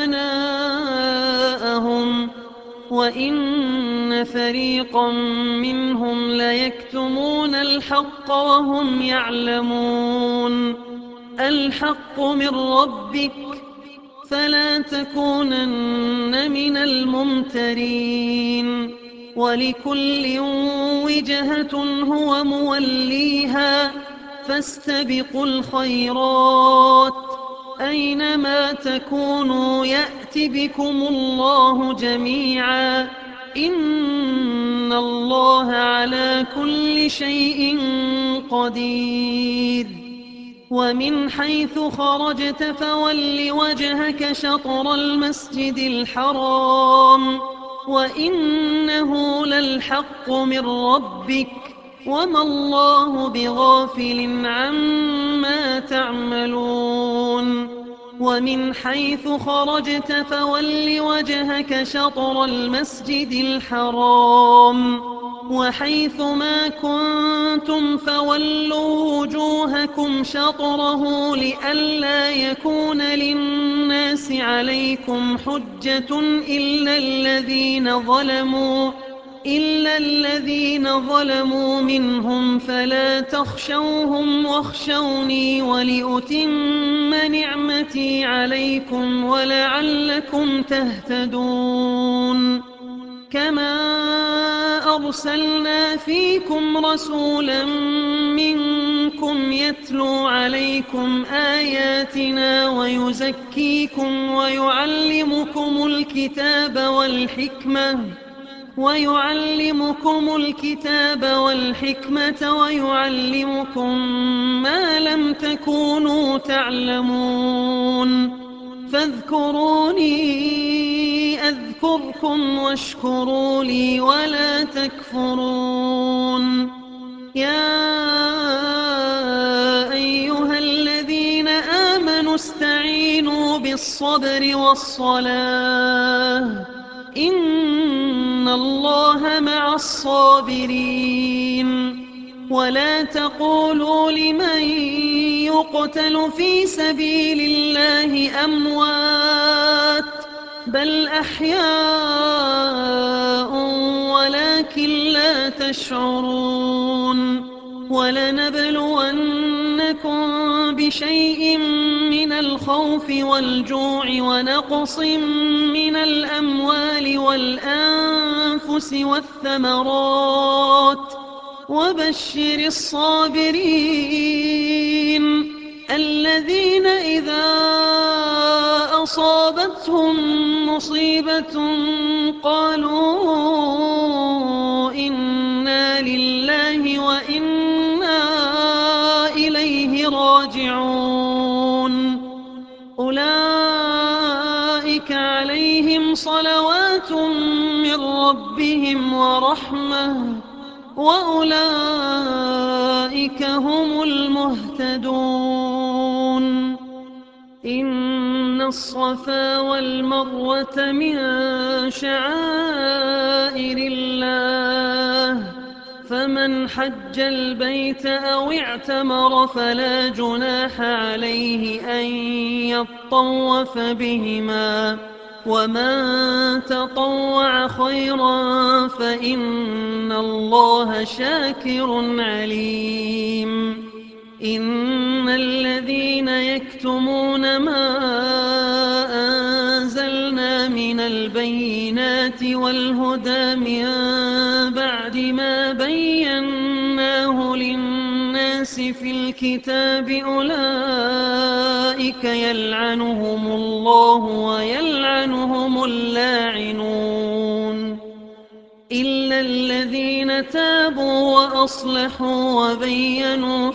أبناءهم وإن فريقا منهم ليكتمون الحق وهم يعلمون. الحق من ربك فلا تكونن من الممترين. ولكل وجهة هو موليها فاستبقوا الخيرات أينما تكونوا يأت بكم الله جميعا إن الله على كل شيء قدير. ومن حيث خرجت فول وجهك شطر المسجد الحرام وإنه للحق من ربك وما الله بغافل عما تعملون. ومن حيث خرجت فول وجهك شطر المسجد الحرام وحيث ما كنتم فولوا وجوهكم شطره لئلا يكون للناس عليكم حجة إلا الذين ظلموا منهم فلا تخشوهم واخشوني ولأتم نعمتي عليكم ولعلكم تهتدون. كما أرسلنا فيكم رسولا منكم يتلو عليكم آياتنا ويزكيكم ويعلمكم الكتاب والحكمة ويعلمكم ما لم تكونوا تعلمون. فاذكروني أذكركم واشكروا لي ولا تكفرون. يا أيها الذين آمنوا استعينوا بالصبر الصبر والصلاة إن الله مع الصابرين ولا تقولوا لمن يقتل في سبيل الله أموات بل أحياء ولكن لا تشعرون ولنبلونكم بشيء من الخوف والجوع ونقص من الأموال والأنفس والثمرات وبشر الصابرين الذين إذا أصابتهم مصيبة قالوا إنا لله وإنا إليه راجعون أولئك عليهم صلوات من ربهم ورحمة وأولئك هم المهتدون إن الصفا والمروة من شعائر الله فمن حج البيت أو اعتمر فلا جناح عليه أن يطوف بهما ومن تطوع خيرا فإن الله شاكر عليم إن الذين يكتمون ما أنزلنا من البينات والهدى من بعد ما بيناه للناس في الكتاب أولئك يلعنهم الله ويلعنهم اللاعنون إلا الذين تابوا وأصلحوا وبينوا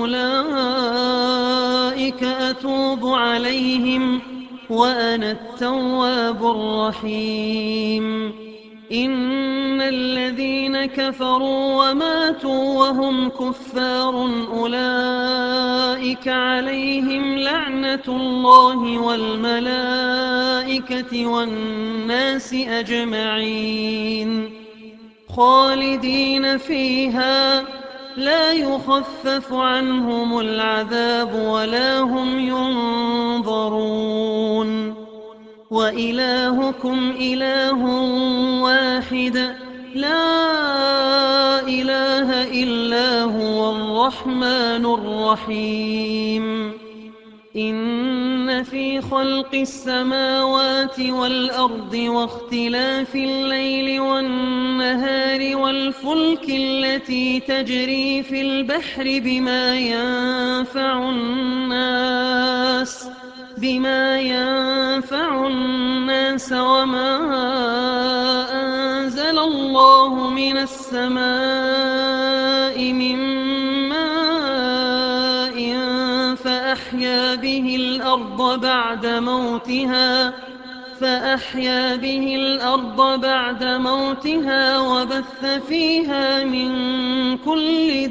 فأولئك أتوب عليهم وأنا التواب الرحيم إن الذين كفروا وماتوا وهم كفار أولئك عليهم لعنة الله والملائكة والناس أجمعين خالدين فيها لا يخفف عنهم العذاب ولا هم ينظرون وإلهكم إله واحد لا إله إلا هو الرحمن الرحيم إن في خلق السماوات والأرض واختلاف الليل والنهار والفلك التي تجري في البحر بما ينفع الناس وما أنزل الله من السماء من ماء فأحيا به الأرض بعد موتها وبث فيها من كل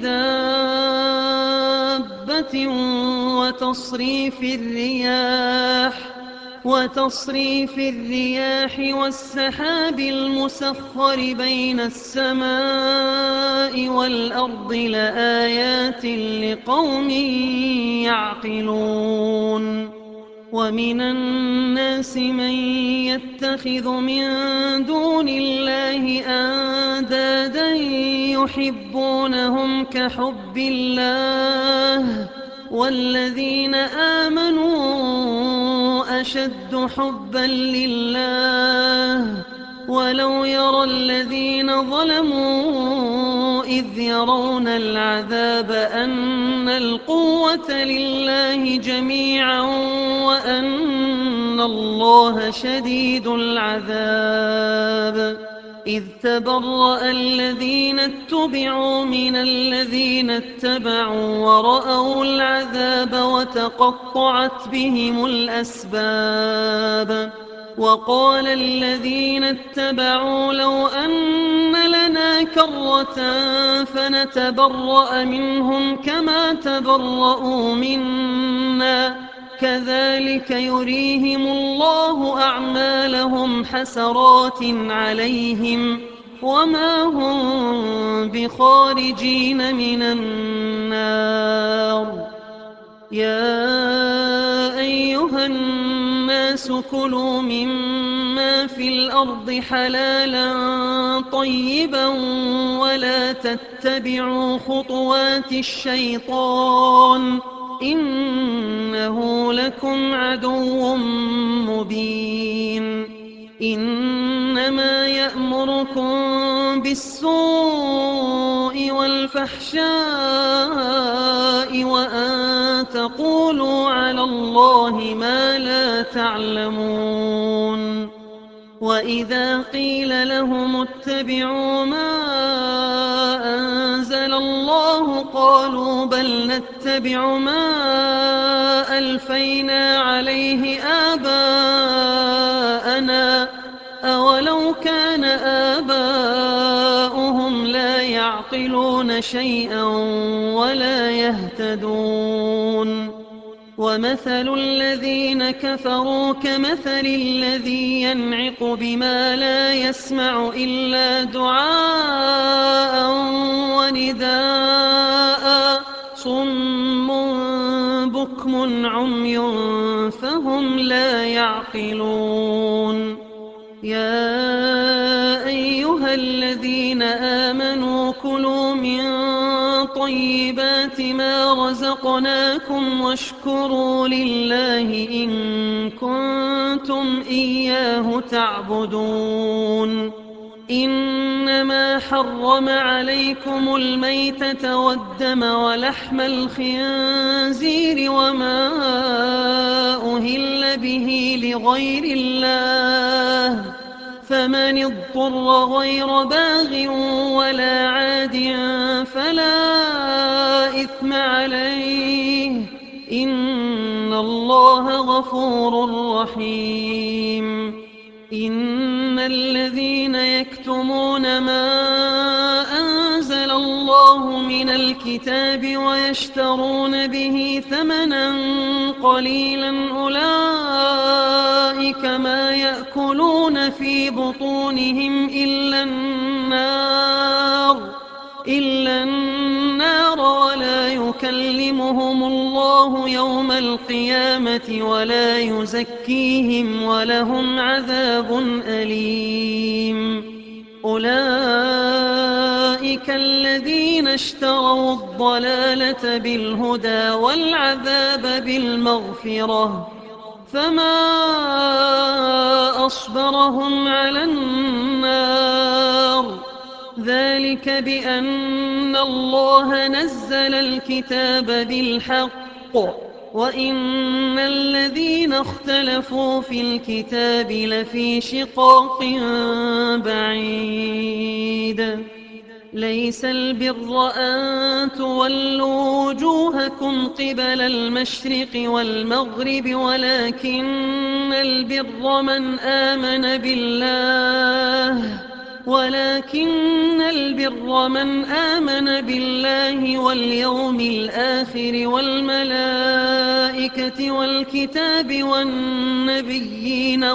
دابة وتصريف الرياح والسحاب المسخر بين السماء والأرض لآيات لقوم يعقلون ومن الناس من يتخذ من دون الله أندادا يحبونهم كحب الله والذين آمنوا أشد حبا لله ولو يرى الذين ظلموا إذ يرون العذاب أن القوة لله جميعا وأن الله شديد العذاب إذ تبرأ الذين اتبعوا من الذين اتبعوا ورأوا العذاب وتقطعت بهم الأسباب وقال الذين اتبعوا لو أن لنا كرة فنتبرأ منهم كما تبرأوا منا كذلك يريهم الله أعمالهم حسرات عليهم وما هم بخارجين من النار. يا أيها الناس كلوا مما في الأرض حلالا طيبا ولا تتبعوا خطوات الشيطان إنه لكم عدو مبين. إنما يأمركم بالسوء والفحشاء وأن تقولوا على الله ما لا تعلمون. وإذا قيل لهم اتبعوا ما أنزل الله قالوا بل نتبع ما ألفينا عليه آباءنا أولو كان آباؤهم لا يعقلون شيئا ولا يهتدون. ومثل الذين كفروا كمثل الذي ينعق بما لا يسمع إلا دعاء ونداء صم بكم عمي فهم لا يعقلون. يا أيها الذين آمنوا كلوا من طيبات ما رزقناكم واشكروا لله إن كنتم إياه تعبدون. إنما حرم عليكم الميتة والدم ولحم الخنزير وما أهل به لغير الله فمن اضطر غير باغ ولا عاد فلا إثم عليه إن الله غفور رحيم. إن الذين يكتمون ما أنزل الله من الكتاب ويشترون به ثمنا قليلا أولئك ما يأكلون في بطونهم إلا النار ولا يكلمهم الله يوم القيامة ولا يزكيهم ولهم عذاب أليم. أولئك الذين اشتروا الضلالة بالهدى والعذاب بالمغفرة فما أصبرهم على النار. ذلك بأن الله نزل الكتاب بالحق وإن الذين اختلفوا في الكتاب لفي شقاق بعيد. ليس البر أن تولوا وجوهكم قبل المشرق والمغرب ولكن البر من آمن بالله واليوم الآخر والملائكة والكتاب والنبيين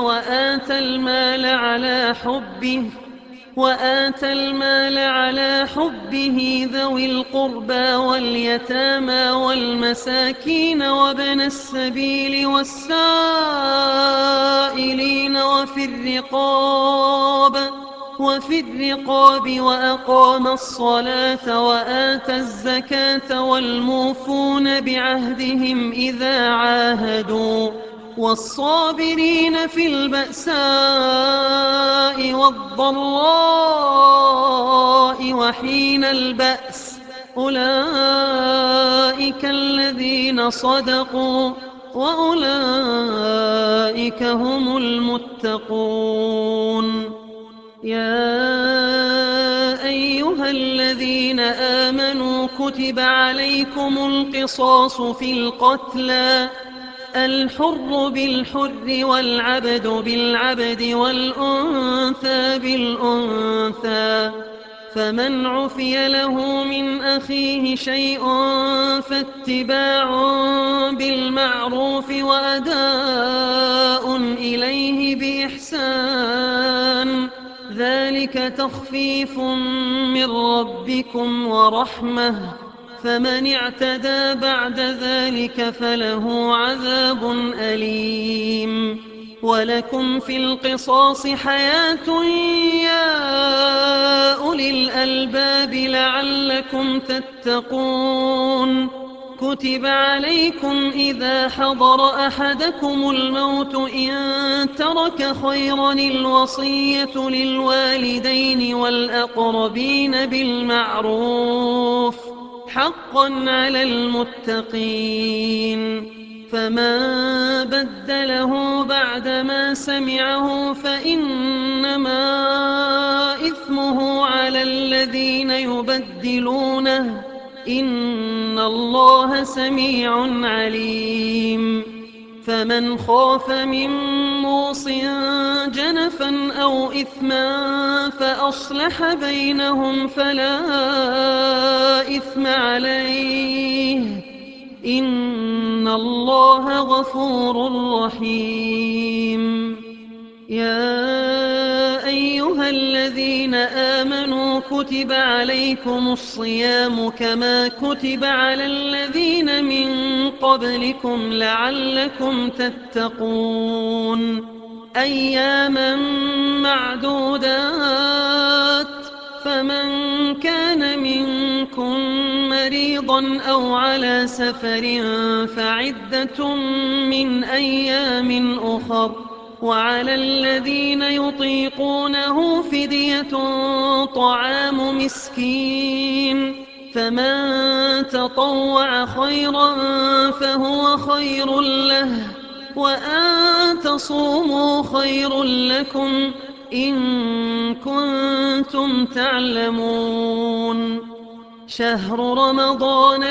وآتى المال على حبه ذوي القربى واليتامى والمساكين وابن السبيل والسائلين وفي الرقاب وأقام الصلاة وآتى الزكاة والموفون بعهدهم إذا عاهدوا والصابرين في البأساء والضراء وحين البأس أولئك الذين صدقوا وأولئك هم المتقون. يا أيها الذين آمنوا كتب عليكم القصاص في القتلى الحر بالحر والعبد بالعبد والأنثى بالأنثى فمن عفي له من أخيه شيء فاتباع بالمعروف وأداء إليه بإحسان ذلك تخفيف من ربكم ورحمة فمن اعتدى بعد ذلك فله عذاب أليم ولكم في القصاص حياة يا أولي الألباب لعلكم تتقون كتب عليكم إذا حضر أحدكم الموت إن ترك خيرا الوصية للوالدين والأقربين بالمعروف حقا على المتقين فمن بدله بعدما سمعه فإنما إثمه على الذين يبدلونه إن الله سميع عليم فمن خاف من موص جنفا أو إثما فأصلح بينهم فلا إثم عليه إن الله غفور رحيم يا أيها الذين آمنوا كتب عليكم الصيام كما كتب على الذين من قبلكم لعلكم تتقون أياما معدودات فمن كان منكم مريضا أو على سفر فعدة من أيام أخر وعلى الذين يطيقونه فدية طعام مسكين فمن تطوع خيرا فهو خير له وأن تصوموا خير لكم إن كنتم تعلمون شهر رمضان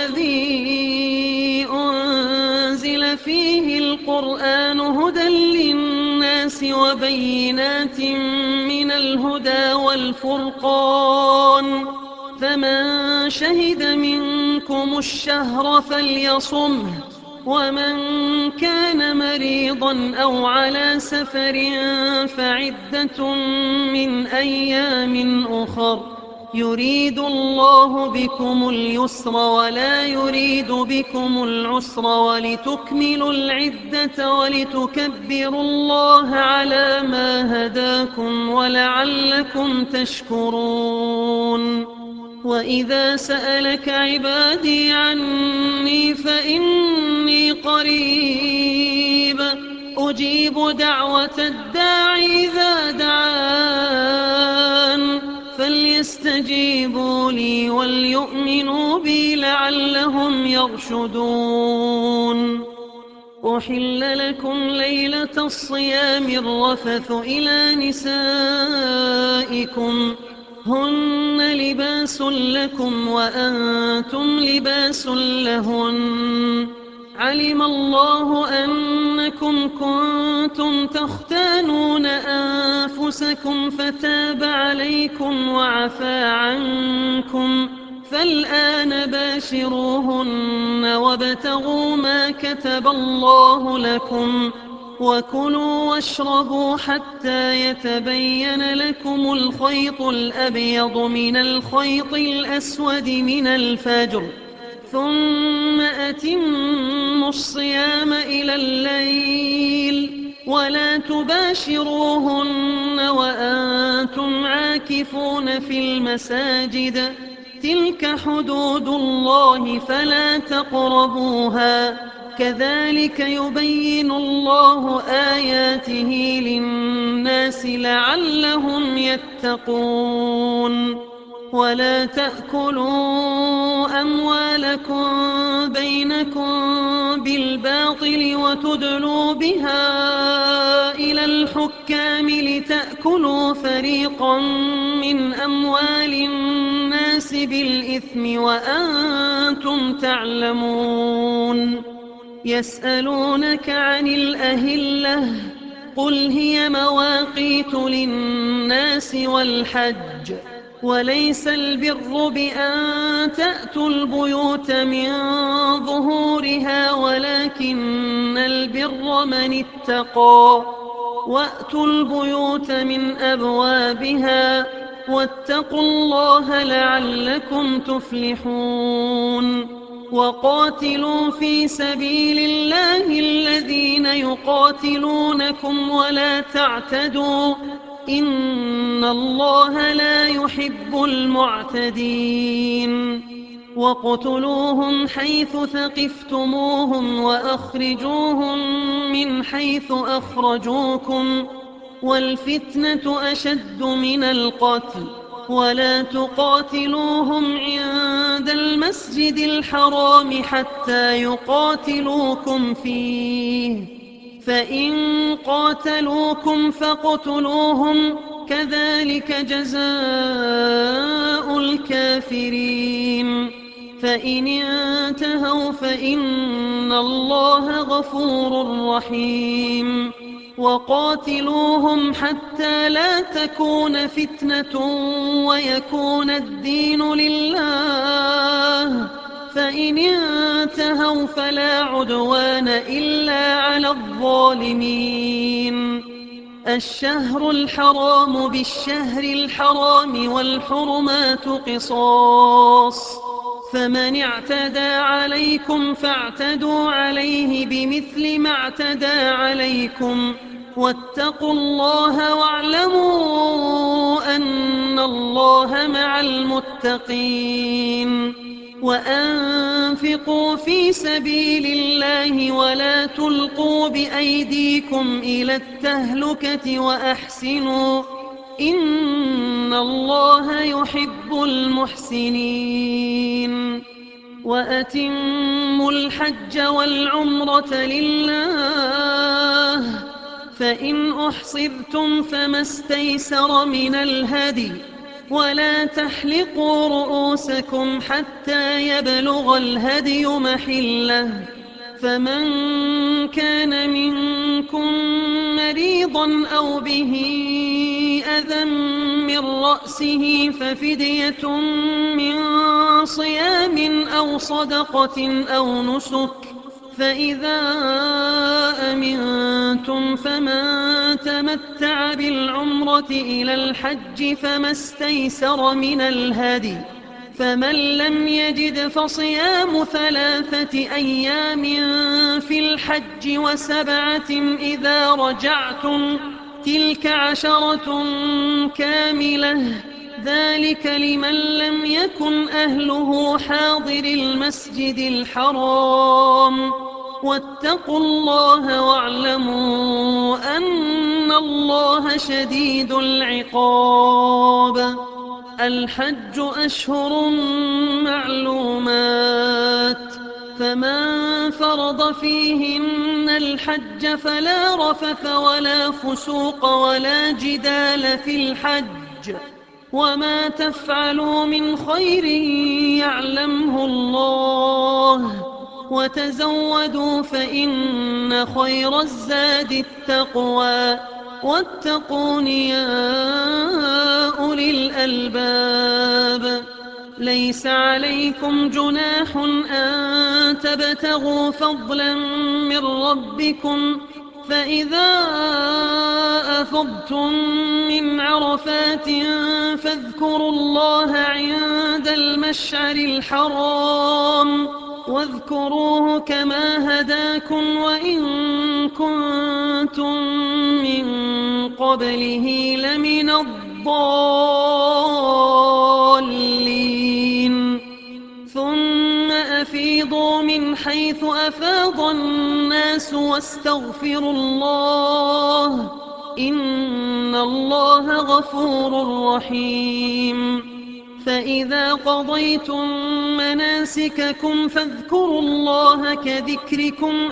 الذي أنزل فيه القرآن هدى للناس وبينات من الهدى والفرقان فمن شهد منكم الشهر فليصمه ومن كان مريضا أو على سفر فعدة من أيام أخر يريد الله بكم اليسر ولا يريد بكم العسر ولتكملوا العدة ولتكبروا الله على ما هداكم ولعلكم تشكرون وإذا سألك عبادي عني فإني قريب أجيب دعوة الداعي إذا دعان فليستجيبوا لي وليؤمنوا بي لعلهم يرشدون أحل لكم ليلة الصيام الرفث إلى نسائكم هن لباس لكم وأنتم لباس لهن علم الله أنكم كنتم تختانون أنفسكم فتاب عليكم وعفى عنكم فالآن باشروهن وابتغوا ما كتب الله لكم وكلوا واشربوا حتى يتبين لكم الخيط الأبيض من الخيط الأسود من الفجر ثم أتموا الصيام إلى الليل ولا تباشروهن وأنتم عاكفون في المساجد تلك حدود الله فلا تقربوها كذلك يبين الله آياته للناس لعلهم يتقون ولا تأكلوا أموالكم بينكم بالباطل وتدلوا بها إلى الحكام لتأكلوا فريقا من أموال الناس بالإثم وأنتم تعلمون يسألونك عن الأهلة قل هي مواقيت للناس والحج وليس البر بأن تأتوا البيوت من ظهورها ولكن البر من اتقى وأتوا البيوت من أبوابها واتقوا الله لعلكم تفلحون وقاتلوا في سبيل الله الذين يقاتلونكم ولا تعتدوا إن الله لا يحب المعتدين واقتلوهم حيث ثقفتموهم وأخرجوهم من حيث أخرجوكم والفتنة أشد من القتل ولا تقاتلوهم عند المسجد الحرام حتى يقاتلوكم فيه فإن قاتلوكم فاقتلوهم كذلك جزاء الكافرين فإن انتهوا فإن الله غفور رحيم وقاتلوهم حتى لا تكون فتنة ويكون الدين لله فإن انتهوا فلا عدوان إلا على الظالمين الشهر الحرام بالشهر الحرام والحرمات قصاص فمن اعتدى عليكم فاعتدوا عليه بمثل ما اعتدى عليكم واتقوا الله واعلموا أن الله مع المتقين وأنفقوا في سبيل الله ولا تلقوا بأيديكم إلى التهلكة وأحسنوا إن الله يحب المحسنين وأتموا الحج والعمرة لله فإن أحصرتم فما استيسر من الهدي ولا تحلقوا رؤوسكم حتى يبلغ الهدي محله فمن كان منكم مريضا أو به أذى من رأسه ففدية من صيام أو صدقة أو نسك فإذا أمنتم فمن تمتع بالعمرة إلى الحج فما استيسر من الهدي فمن لم يجد فصيام 3 أيام في الحج و7 إذا رجعتم تلك 10 كاملة ذلك لمن لم يكن أهله حاضر المسجد الحرام واتقوا الله واعلموا أن الله شديد العقاب الحج أشهر معلومات فمن فرض فيهن الحج فلا رفث ولا فسوق ولا جدال في الحج وما تفعلوا من خير يعلمه الله وتزودوا فإن خير الزاد التقوى واتقون يا أولي الألباب ليس عليكم جناح أن تبتغوا فضلا من ربكم فإذا أفضتم من عرفات فاذكروا الله عند المشعر الحرام واذكروه كما هداكم وإن كنتم من قبله لمن الضالين ثم أفيضوا من حيث أفاض الناس واستغفروا الله إن الله غفور رحيم فإذا قضيتم مناسككم فاذكروا الله كذكركم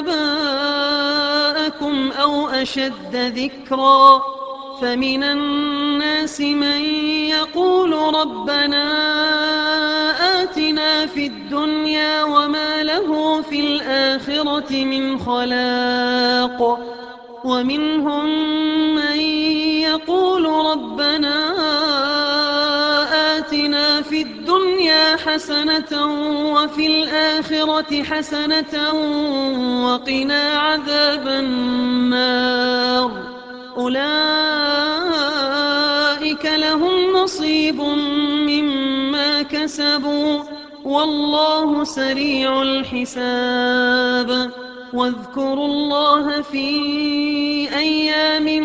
آباءكم أو أشد ذكرا فمن الناس من يقول ربنا آتنا في الدنيا وما له في الآخرة من خلاق ومنهم من يقول ربنا في الدنيا حسنة وفي الآخرة حسنة وقنا عذاب النار أولئك لهم نصيب مما كسبوا والله سريع الحساب واذكروا الله في أيام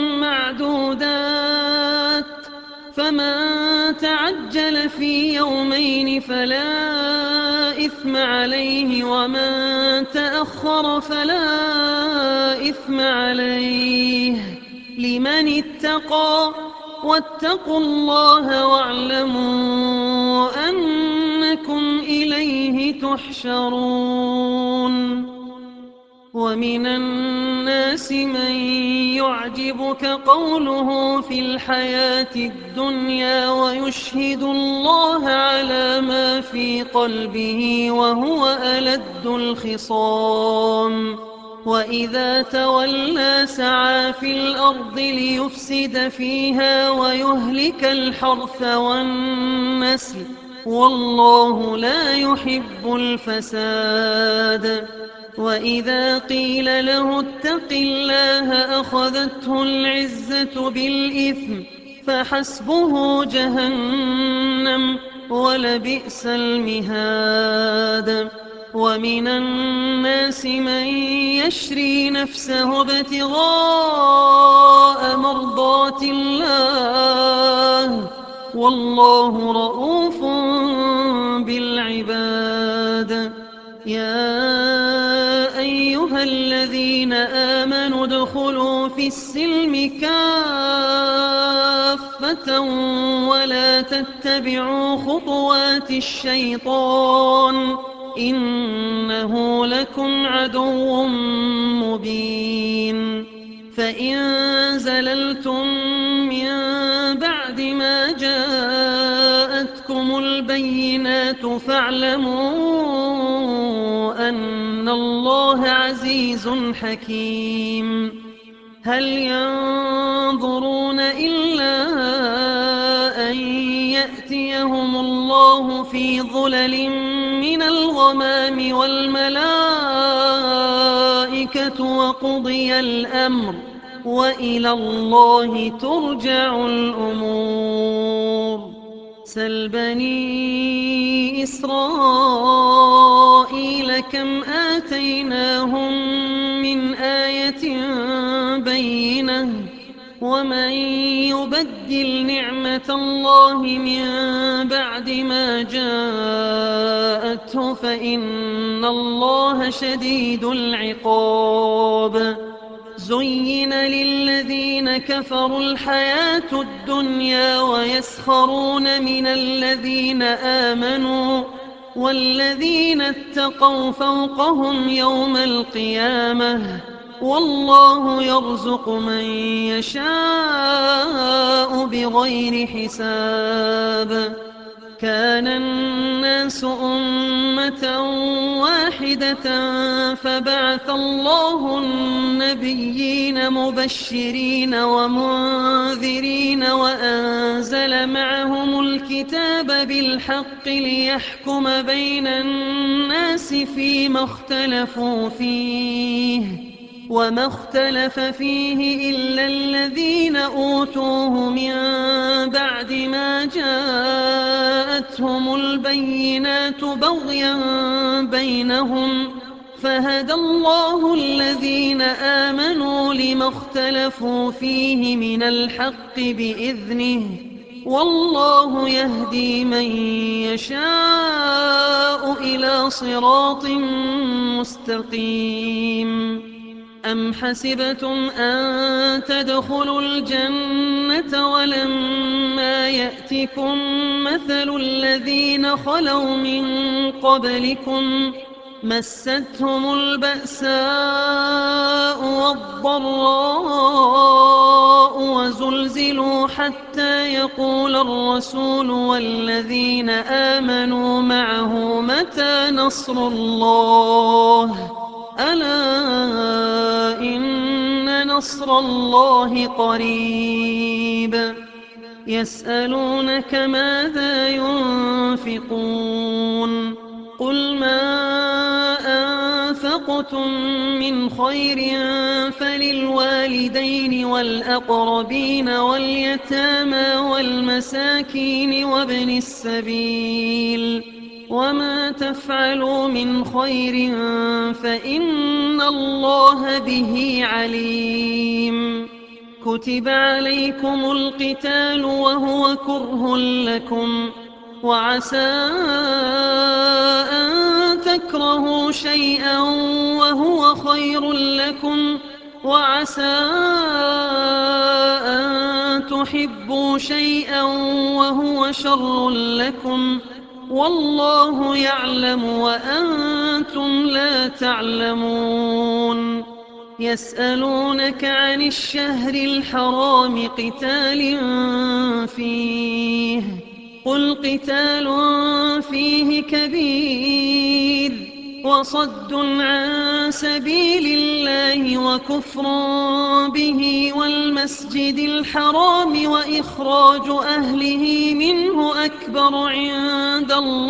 معدودات فمن تعجل في يومين فلا إثم عليه ومن تأخر فلا إثم عليه لمن اتقى واتقوا الله واعلموا أنكم إليه تحشرون ومن الناس من يعجبك قوله في الحياة الدنيا ويشهد الله على ما في قلبه وهو ألد الخصام وإذا تولى سعى في الأرض ليفسد فيها ويهلك الحرث والنسل والله لا يحب الفساد وإذا قيل له اتق الله أخذته العزة بالإثم فحسبه جهنم ولبئس المهاد ومن الناس من يشري نفسه ابتغاء مرضات الله والله رؤوف بالعباد يا أيها الذين آمنوا ادخلوا في السلم كافة ولا تتبعوا خطوات الشيطان إنه لكم عدو مبين فإن زللتم من بعد ما جاءتكم البينات فاعلموا أن الله عزيز حكيم هل ينظرون إلا أن يأتيهم الله في ظلل من الغمام والملائكة وقضي الأمر وإلى الله ترجع الأمور سل بني إسرائيل كم آتيناهم من آية بينة ومن يبدل نعمة الله من بعد ما جاءته فإن الله شديد العقاب زين للذين كفروا الحياة الدنيا ويسخرون من الذين آمنوا والذين اتقوا فوقهم يوم القيامة والله يرزق من يشاء بغير حساب كان الناس أمة واحدة فبعث الله النبيين مبشرين ومنذرين وأنزل معهم الكتاب بالحق ليحكم بين الناس فيما اختلفوا فيه وما اختلف فيه إلا الذين أوتوه من بعد ما جاءتهم البينات بغيا بينهم فهدى الله الذين آمنوا لما اختلفوا فيه من الحق بإذنه والله يهدي من يشاء إلى صراط مستقيم أم حسبتم أن تدخلوا الجنة ولما يأتكم مثل الذين خلوا من قبلكم مستهم البأساء والضراء وزلزلوا حتى يقول الرسول والذين آمنوا معه متى نصر الله ألا إن نصر الله قريب يسألونك ماذا ينفقون قل ما أنفقتم من خير فللوالدين والأقربين واليتامى والمساكين وابن السبيل وما تفعلوا من خير فإن الله به عليم كتب عليكم القتال وهو كره لكم وعسى أن تكرهوا شيئا وهو خير لكم وعسى أن تحبوا شيئا وهو شر لكم والله يعلم وأنتم لا تعلمون يسألونك عن الشهر الحرام قتال فيه قل قتال فيه كبير وصد عن سبيل الله وكفر به والمسجد الحرام وإخراج أهله منه أكبر عند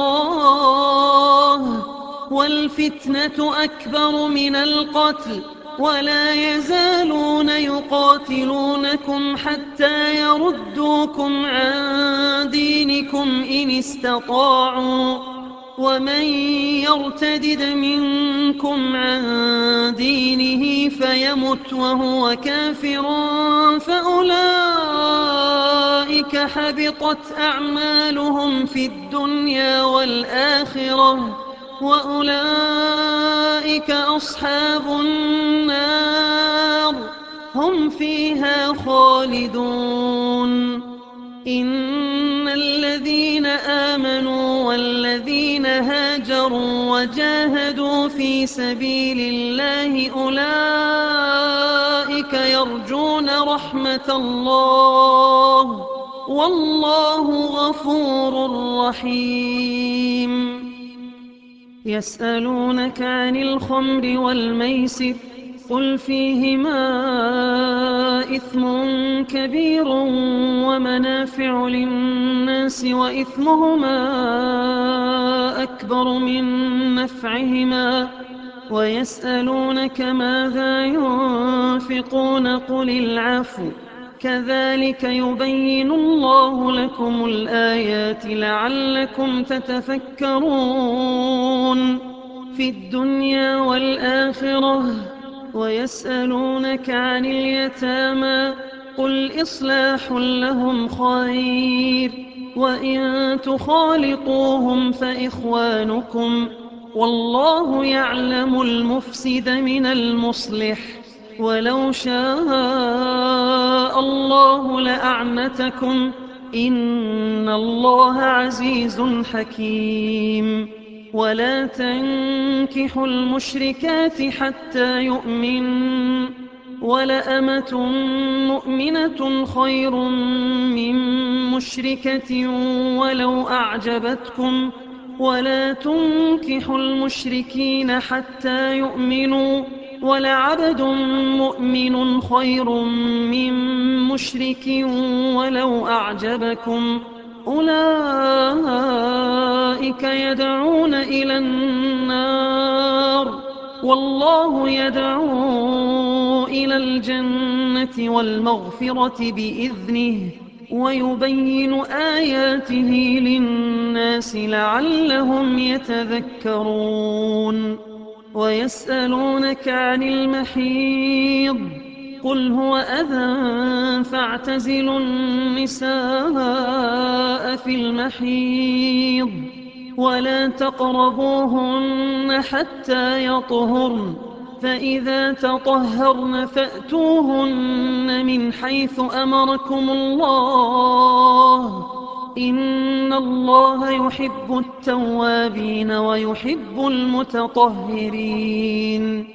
الله والفتنة أكبر من القتل ولا يزالون يقاتلونكم حتى يردوكم عن دينكم إن استطاعوا ومن يرتدد منكم عن دينه فيمت وهو كافر فأولئك حبطت أعمالهم في الدنيا والآخرة وأولئك أصحاب النار هم فيها خالدون إن الذين آمنوا والذين هاجروا وجاهدوا في سبيل الله أولئك يرجون رحمة الله والله غفور رحيم يسألونك عن الخمر والميسر قل فيهما إثم كبير ومنافع للناس وإثمهما أكبر من نفعهما ويسألونك ماذا ينفقون قل العفو كذلك يبين الله لكم الآيات لعلكم تتفكرون في الدنيا والآخرة ويسألونك عن اليتامى قل إصلاح لهم خير وإن تخالطوهم فإخوانكم والله يعلم المفسد من المصلح ولو شاء الله لأعنتكم إن الله عزيز حكيم ولا تنكحوا المشركات حتى يؤمن ولأمة مؤمنة خير من مشركة ولو أعجبتكم ولا تنكحوا المشركين حتى يؤمنوا ولعبد مؤمن خير من مشرك ولو أعجبكم أولئك يدعون إلى النار والله يدعو إلى الجنة والمغفرة بإذنه ويبين آياته للناس لعلهم يتذكرون ويسألونك عن المحيض قل هو أذى فاعتزلوا النساء في المحيض ولا تقربوهن حتى يطهرن فإذا تطهرن فأتوهن من حيث أمركم الله إن الله يحب التوابين ويحب المتطهرين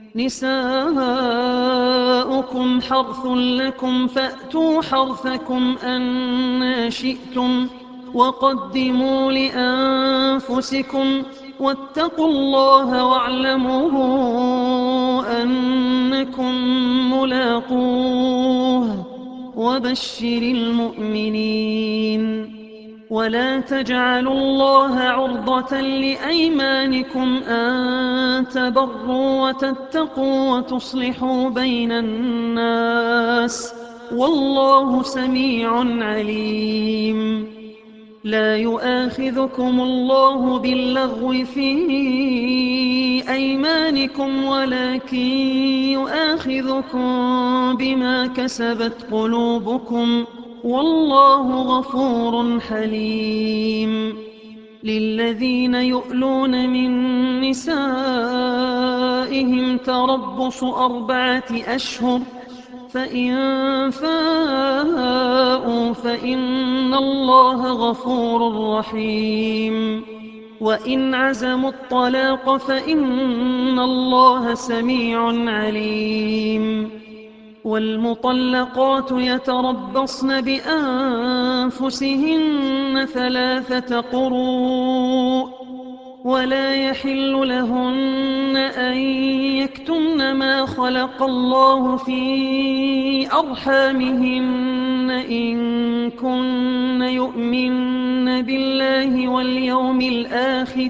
نساؤكم حرث لكم فأتوا حرثكم أنى شئتم وقدموا لأنفسكم واتقوا الله واعلموا أنكم ملاقوه وبشر المؤمنين. ولا تجعلوا الله عرضة لأيمانكم أن تبروا وتتقوا وتصلحوا بين الناس، والله سميع عليم. لا يؤاخذكم الله باللغو في أيمانكم ولكن يؤاخذكم بما كسبت قلوبكم، والله غفور حليم. للذين يؤلون من نسائهم تربص 4 أشهر، فإن فاءوا فإن الله غفور رحيم. وإن عزموا الطلاق فإن الله سميع عليم. والمطلقات يتربصن بأنفسهن 3 قروء، ولا يحل لهن أن يكتمن ما خلق الله في أرحامهن إن كن يؤمن بالله واليوم الآخر،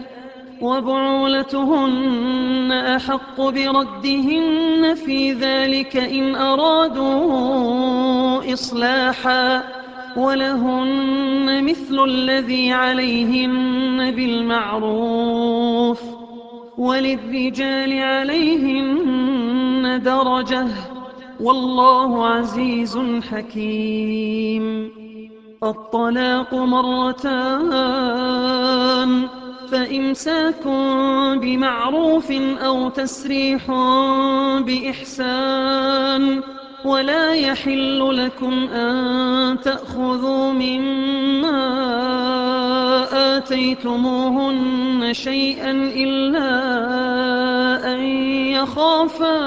وبعولتهن أحق بردهن في ذلك إن أرادوا إصلاحا، ولهن مثل الذي عليهن بالمعروف، وللرجال عليهن درجة، والله عزيز حكيم. الطلاق 2، فإمساك بمعروف أو تسريح بإحسان. ولا يحل لكم أن تأخذوا مما آتيتموهن شيئا إلا أن يخافا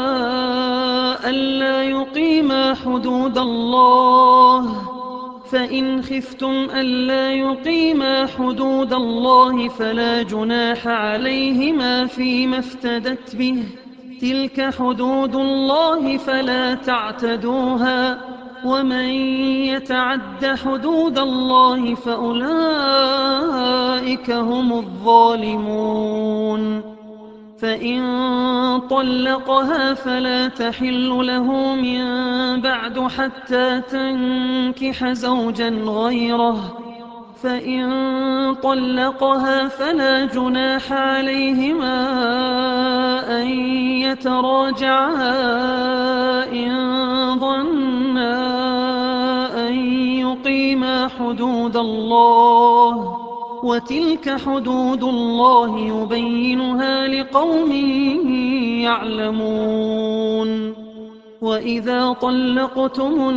ألا يقيما حدود الله، فإن خفتم ألا يقيما حدود الله فلا جناح عليهما فيما افتدت به، تلك حدود الله فلا تعتدوها، ومن يتعد حدود الله فأولئك هم الظالمون. فإن طلقها فلا تحل له من بعد حتى تنكح زوجا غيره، فإن طلقها فلا جناح عليهما أن يتراجعا إن ظنا أن يقيما حدود الله، وتلك حدود الله يبينها لقوم يعلمون. وإذا طلقتم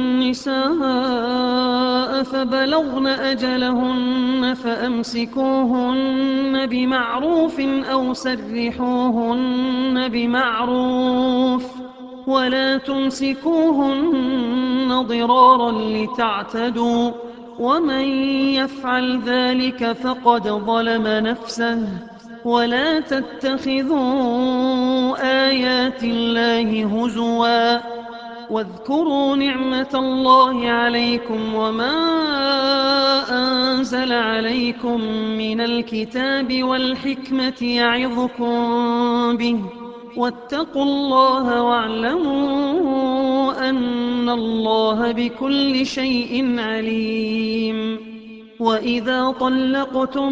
النساء فبلغن أجلهن فأمسكوهن بمعروف أو سرحوهن بمعروف، ولا تمسكوهن ضرارا لتعتدوا، ومن يفعل ذلك فقد ظلم نفسه. ولا تتخذوا آيات الله هزوا، واذكروا نعمة الله عليكم وما أنزل عليكم من الكتاب والحكمة يعظكم به، واتقوا الله واعلموا أن الله بكل شيء عليم. وإذا طلقتم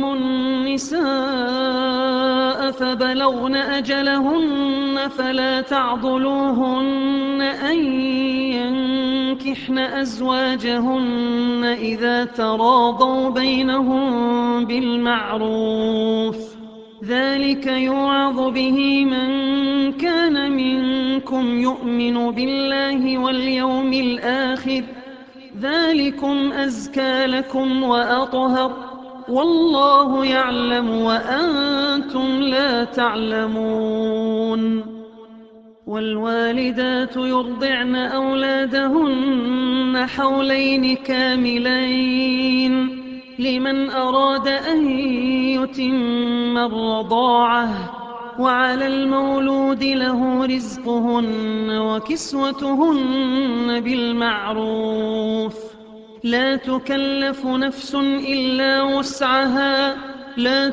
النساء فبلغن أجلهن فلا تعضلوهن أن ينكحن أزواجهن إذا تراضوا بينهم بالمعروف، ذلك يوعظ به من كان منكم يؤمن بالله واليوم الآخر، ذلكم أزكى لكم وأطهر، والله يعلم وأنتم لا تعلمون. والوالدات يرضعن أولادهن حولين كاملين لمن أراد أن يتم الرضاعة، وعلى المولود له رزقهن وكسوتهن بالمعروف لا تكلف نفس إلا وسعها لا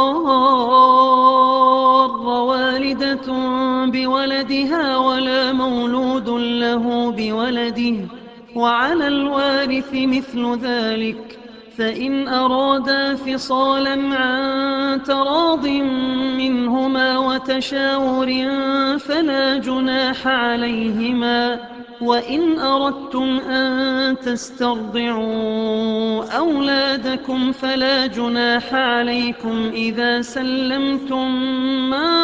تضار والدة بولدها ولا مولود له بولده وعلى الوارث مثل ذلك فإن أرادا فصالا عن تراض منهما وتشاور فلا جناح عليهما وإن أردتم أن تسترضعوا أولادكم فلا جناح عليكم إذا سلمتم ما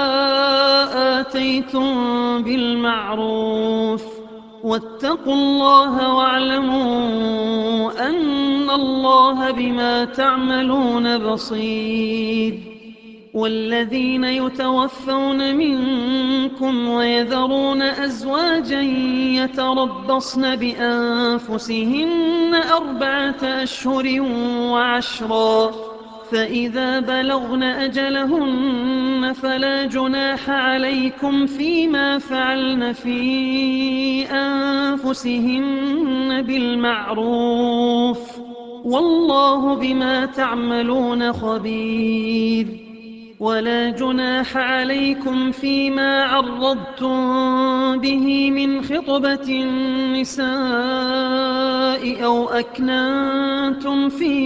آتيتم بالمعروف واتقوا الله واعلموا أن الله بما تعملون بصير والذين يتوفون منكم ويذرون أزواجا يتربصن بأنفسهن 4 أشهر وعشرا فإذا بلغن أجلهن فلا جناح عليكم فيما فعلن في أنفسهن بالمعروف والله بما تعملون خبير ولا جناح عليكم فيما عرضتم به من خطبة النساء أو أكننتم في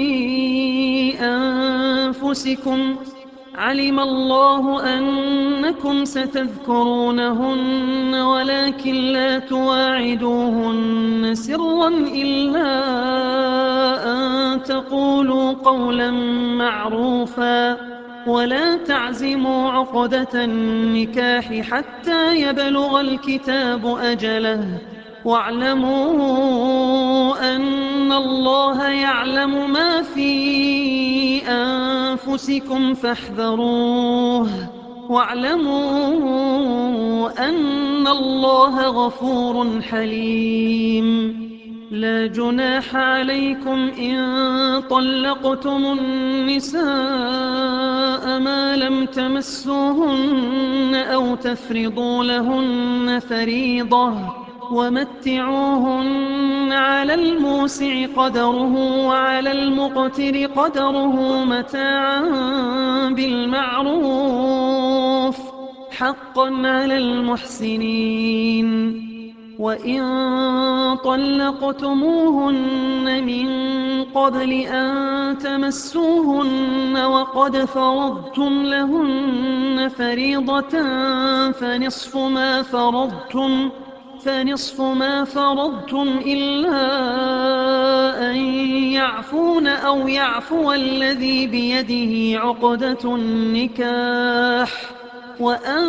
أنفسكم علم الله أنكم ستذكرونهن ولكن لا تواعدوهن سرا إلا أن تقولوا قولا معروفا ولا تعزموا عقدة النكاح حتى يبلغ الكتاب أجله واعلموا أن الله يعلم ما في أنفسكم فاحذروه واعلموا أن الله غفور حليم لا جناح عليكم إن طلقتم النساء ما لم تمسوهن أو تفرضوا لهن فريضة ومتعوهن على الموسع قدره وعلى المقتر قدره متاعا بالمعروف حقا على المحسنين وإن طلقتموهن من قبل أن تمسوهن وقد فرضتم لهن فريضة فنصف ما فرضتم إلا أن يعفون أو يعفو الذي بيده عقدة النكاح وأن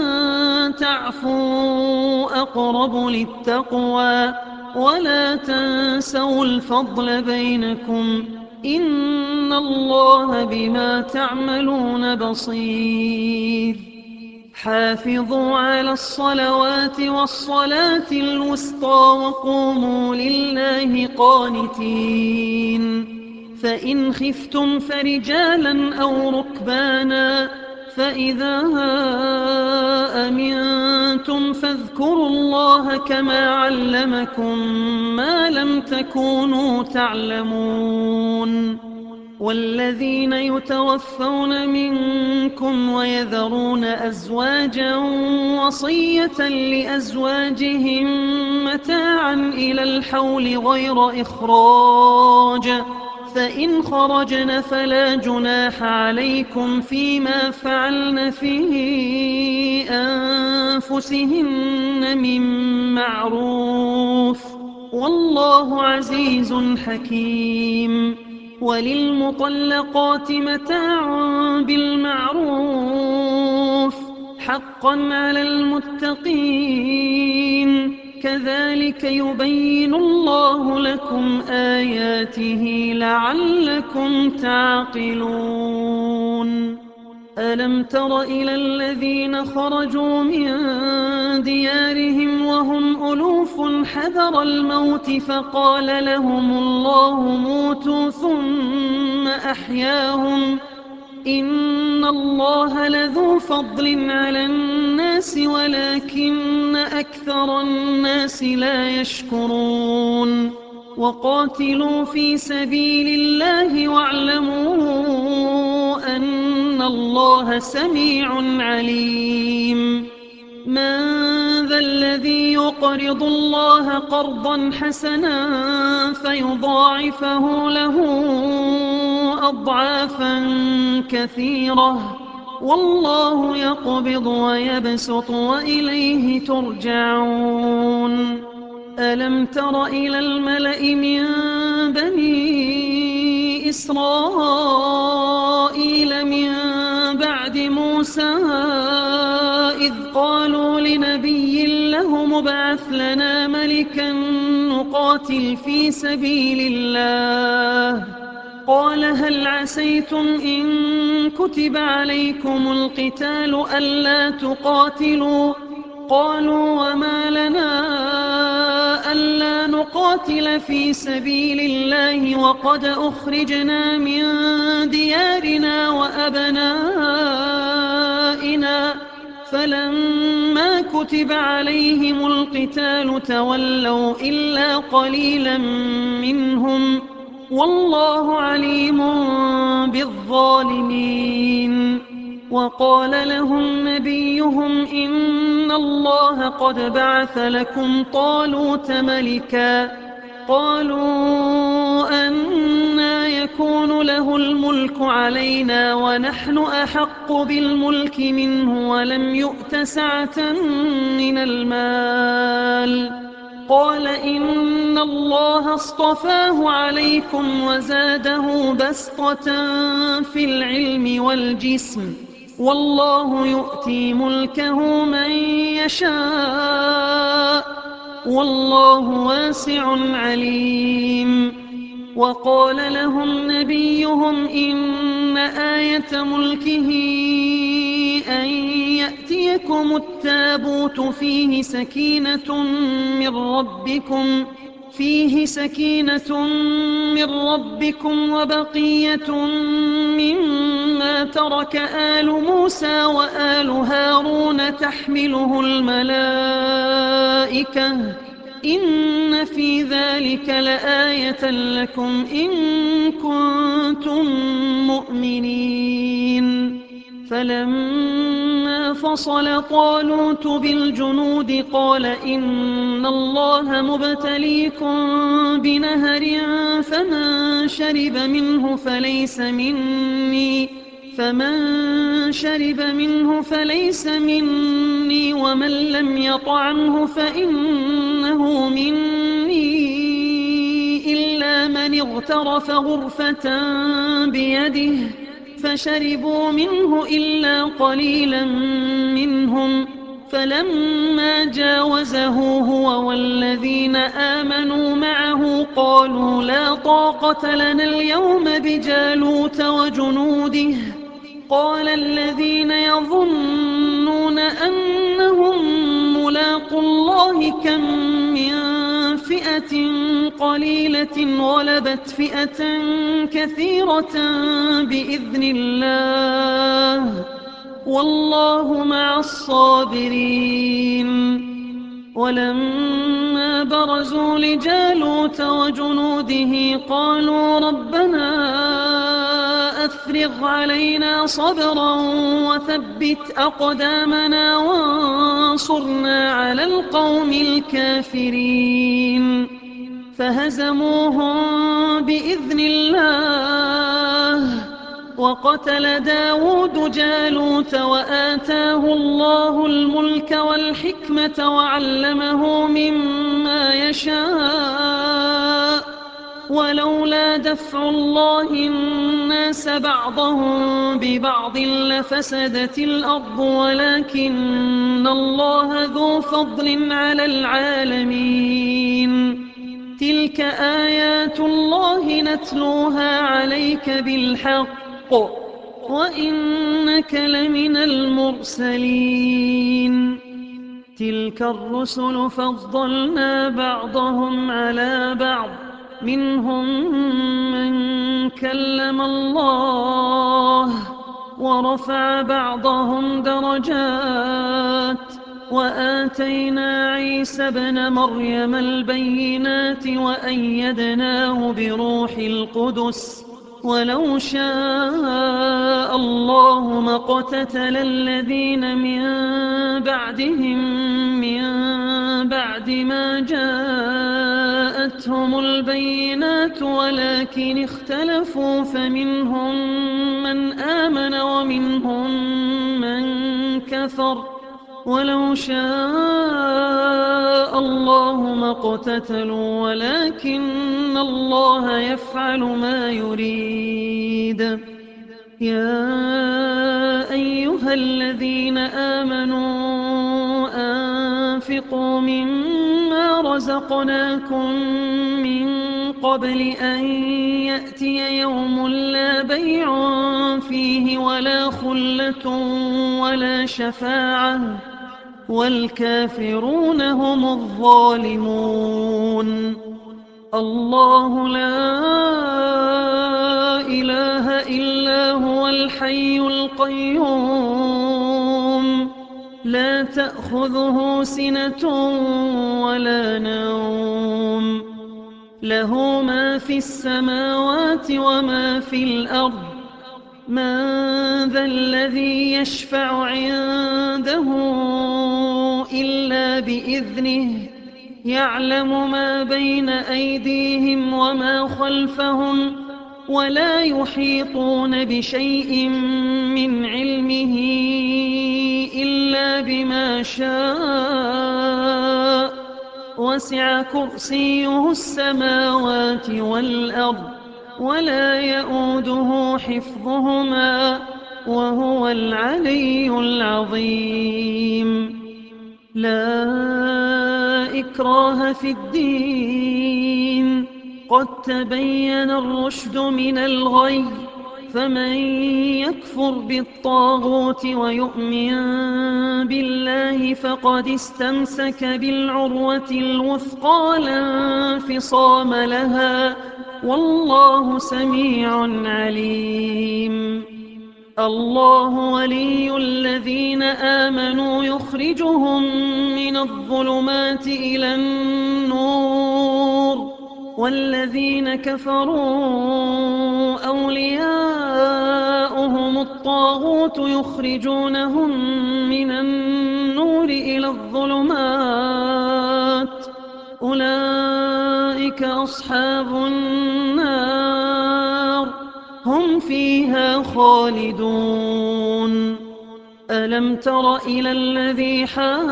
تعفوا أقرب للتقوى ولا تنسوا الفضل بينكم إن الله بما تعملون بصير حافظوا على الصلوات والصلاة الوسطى وقوموا لله قانتين فإن خفتم فرجالا أو ركبانا فإذا أمنتم فاذكروا الله كما علمكم ما لم تكونوا تعلمون والذين يتوفون منكم ويذرون أزواجا وصية لأزواجهم متاعا إلى الحول غير إخراج فإن خرجن فلا جناح عليكم فيما فعلن في أنفسهن من معروف والله عزيز حكيم وللمطلقات متاع بالمعروف حقا على المتقين كذلك يبين الله لكم آياته لعلكم تعقلون ألم تر إلى الذين خرجوا من ديارهم وهم ألوف حذر الموت فقال لهم الله موتوا ثم أحياهم إن الله لذو فضل على الناس ولكن أكثر الناس لا يشكرون وقاتلوا في سبيل الله واعلموا أن الله سميع عليم من ذا الذي يقرض الله قرضا حسنا فيضاعفه له أضعافا كثيرة والله يقبض ويبسط وإليه ترجعون ألم تر إلى الملأ من بني إسرائيل من بعد موسى إذ قالوا لنبي له مبعث لنا ملكا نقاتل في سبيل الله قال هل عسيتم إن كتب عليكم القتال ألا تقاتلوا قالوا وما لنا ألا نقاتل في سبيل الله وقد أخرجنا من ديارنا وأبنائنا فلما كتب عليهم القتال تولوا إلا قليلا منهم والله عليم بالظالمين وقال لهم نبيهم إن الله قد بعث لكم طالوت ملكا قالوا أنى يكون له الملك علينا ونحن أحق بالملك منه ولم يؤت سعة من المال قال إن الله اصطفاه عليكم وزاده بسطة في العلم والجسم والله يؤتي ملكه من يشاء والله واسع عليم وقال لهم نبيهم إن آية ملكه أن يأتيكم التابوت فيه سكينة من ربكم وبقية مما ترك آل موسى وآل هارون تحمله الملائكة إن في ذلك لآية لكم إن كنتم مؤمنين فلما فصل طالوت بالجنود قال إن الله مبتليكم بنهر فمن شرب منه فليس مني ومن لم يطعمه فإنه مني إلا من اغترف غرفة بيده فشربوا منه إلا قليلا منهم فلما جاوزه هو والذين آمنوا معه قالوا لا طاقة لنا اليوم بجالوت وجنوده قال الذين يظنون أنهم ملاقوا الله كم من فئة قليلة غلبت فئة كثيرة بإذن الله والله مع الصابرين ولما برزوا لجالوت وجنوده قالوا ربنا أفرغ علينا صبرا وثبت أقدامنا وانصرنا على القوم الكافرين فهزموهم بإذن الله وقتل داود جالوت وآتاه الله الملك والحكمة وعلمه مما يشاء ولولا دفع الله الناس بعضهم ببعض لفسدت الأرض ولكن الله ذو فضل على العالمين تلك آيات الله نتلوها عليك بالحق وإنك لمن المرسلين تلك الرسل فضلنا بعضهم على بعض منهم من كلم الله ورفع بعضهم درجات وآتينا عيسى ابن مريم البينات وأيدناه بروح القدس ولو شاء الله ما اقتتل الذين من بعدهم من بعد ما جاءتهم البينات ولكن اختلفوا فمنهم من آمن ومنهم من كفر ولو شاء الله ما اقتتلوا ولكن الله يفعل ما يريد. يا أيها الذين آمنوا أنفقوا مما رزقناكم من قبل أن يأتي يوم لا بيع فيه ولا خلة ولا شفاعة والكافرون هم الظالمون. الله لا إله إلا هو الحي القيوم لا تأخذه سنة ولا نوم له ما في السماوات وما في الأرض من ذا الذي يشفع عنده إلا بإذنه يعلم ما بين أيديهم وما خلفهم ولا يحيطون بشيء من علمه إلا بما شاء وسع كرسيه السماوات والأرض ولا يؤوده حفظهما وهو العلي العظيم. لا إكراه في الدين قد تبين الرشد من الغي فمن يكفر بالطاغوت ويؤمن بالله فقد استمسك بالعروة الوثقى لا انفصام لها والله سميع عليم. الله ولي الذين آمنوا يخرجهم من الظلمات إلى النور والذين كفروا أولياؤهم الطاغوت يخرجونهم من النور إلى الظلمات أولئك أصحاب النار هم فيها خالدون. ألم تر إلى الذي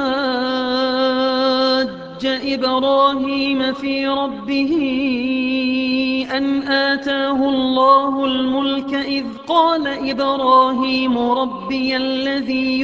حاج إبراهيم في ربه أن آتاه الله الملك إذ قال إبراهيم ربي الذي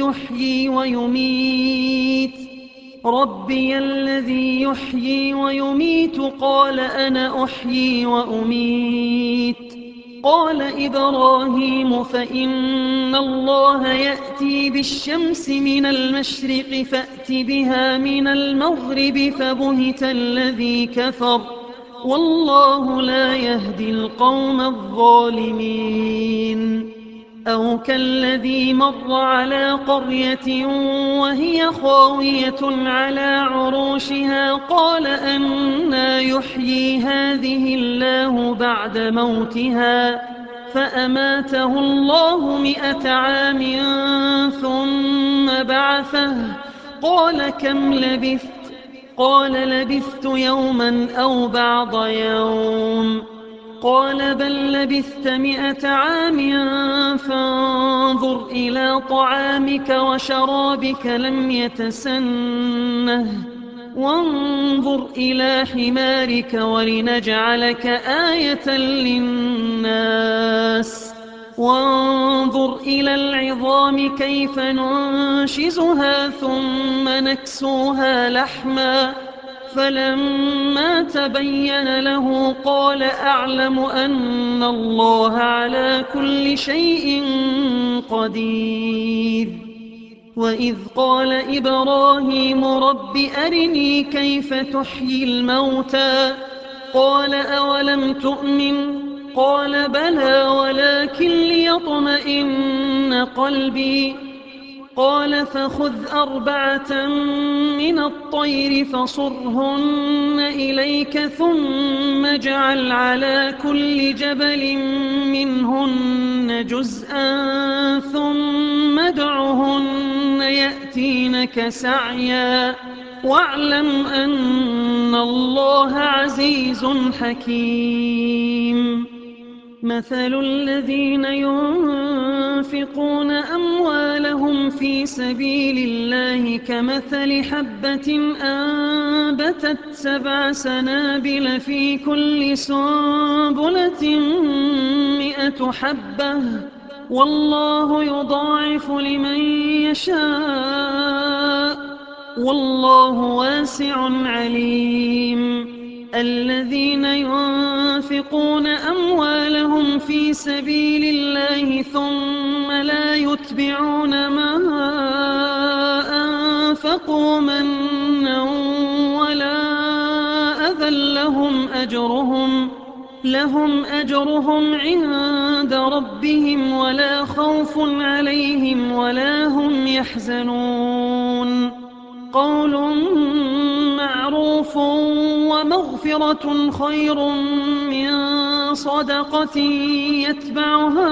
يحيي ويميت قال أنا أحيي وأميت قال إبراهيم فإن الله يأتي بالشمس من المشرق فأت بها من المغرب فبهت الذي كفر والله لا يهدي القوم الظالمين. أو كالذي مر على قرية وهي خاوية على عروشها قال أنى يحيي هذه الله بعد موتها فأماته الله 100 عام ثم بعثه قال كم لبثت قال لبثت يوما أو بعض يوم قال بل لبثت 100 عام فانظر إلى طعامك وشرابك لم يتسنه وانظر إلى حمارك ولنجعلك آية للناس وانظر إلى العظام كيف ننشزها ثم نكسوها لحما فلما تبين له قال أعلم أن الله على كل شيء قدير. وإذ قال إبراهيم رب أرني كيف تحيي الموتى قال أولم تؤمن قال بلى ولكن ليطمئن قلبي. قال فخذ 4 من الطير فصرهن إليك ثم اجعل على كل جبل منهن جزءا ثم ادعهن يأتينك سعيا واعلم أن الله عزيز حكيم. مثل الذين ينفقون أموالهم في سبيل الله كمثل حبة أنبتت 7 سنابل في كل سنبلة 100 حبة والله يضاعف لمن يشاء والله واسع عليم. الذين ينفقون أموالهم في سبيل الله ثم لا يتبعون ما أنفقوا منا ولا أذى لهم أجرهم عند ربهم ولا خوف عليهم ولا هم يحزنون. قول معروف ومغفرة خير من صدقة يتبعها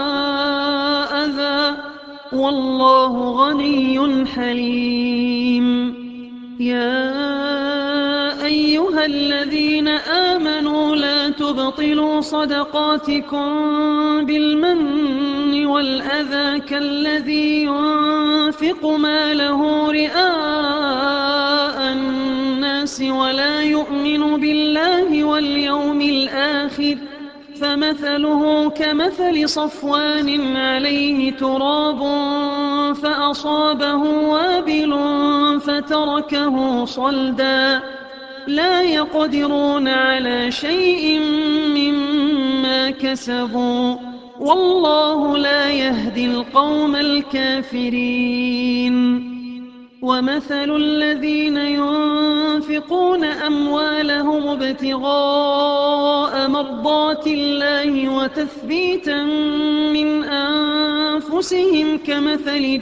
أذى والله غني حليم. يا أيها الذين آمنوا لا تبطلوا صدقاتكم بالمن والأذى كالذي ينفق ماله رئاء الناس ولا يؤمن بالله واليوم الآخر فمثله كمثل صفوان عليه تراب فأصابه وابل فتركه صلدا لا يقدرون على شيء مما كسبوا والله لا يهدي القوم الكافرين. ومثل الذين ينفقون أموالهم ابتغاء مرضات الله وتثبيتا من أنفسهم كمثل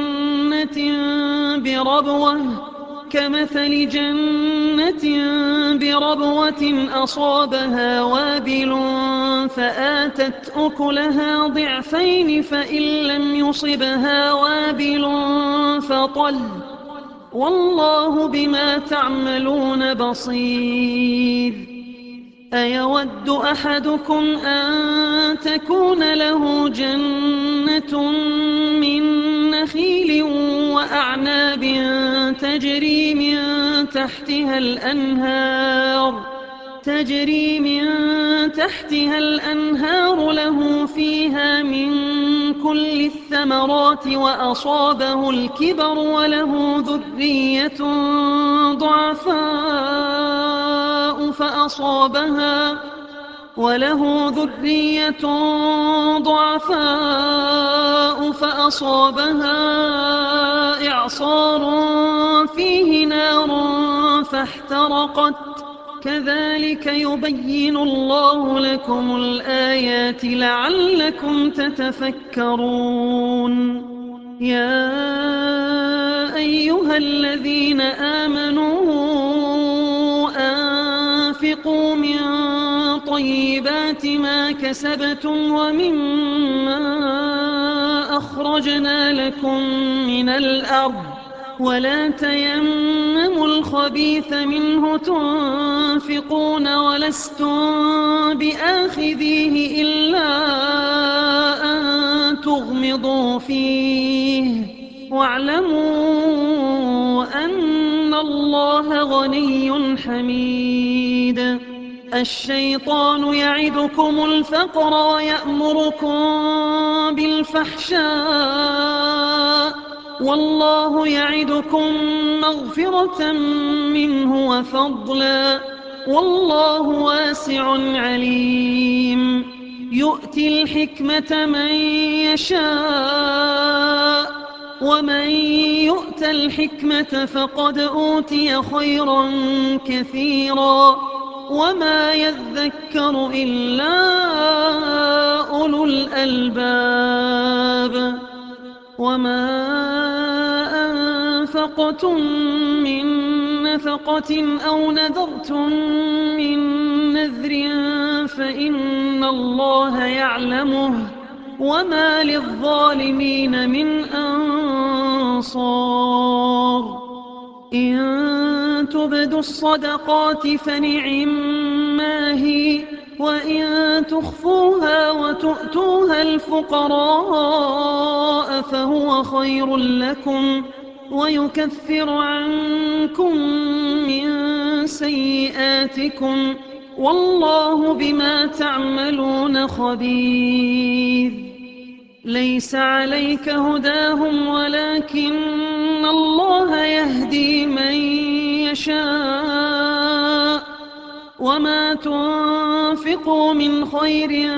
جنة بربوة أصابها وابل فآتت أكلها ضعفين فإن لم يصبها وابل فطل والله بما تعملون بصير. أيود أحدكم أن تكون له جنة من نخيل وأعناب تجري من تحتها الأنهار له فيها من كل الثمرات وأصابه الكبر وله ذرية ضعفاء فأصابها إعصار فيه نار فاحترقت كذلك يبين الله لكم الآيات لعلكم تتفكرون. يا أيها الذين آمنوا أنفقوا من طيبات ما كسبتم ومما أخرجنا لكم من الأرض ولا تيمموا الخبيث منه تنفقون ولستم بآخذيه إلا أن تغمضوا فيه واعلموا أن الله غني حميد. الشيطان يعدكم الفقر ويأمركم بالفحشاء والله يعدكم مغفرة منه وفضلا والله واسع عليم. يؤتي الحكمة من يشاء ومن يؤت الحكمة فقد أوتي خيرا كثيرا وما يذكر إلا أولو الألباب وما أنفقتم من نفقة أو نذرتم من نذر فإن الله يعلمه وما للظالمين من أنصار إن تبدوا الصدقات فنعما هي وإن تخفوها وتؤتوها الفقراء فهو خير لكم ويكفر عنكم من سيئاتكم والله بما تعملون خبير ليس عليك هداهم ولكن الله يهدي من يشاء وما تنفقوا من خير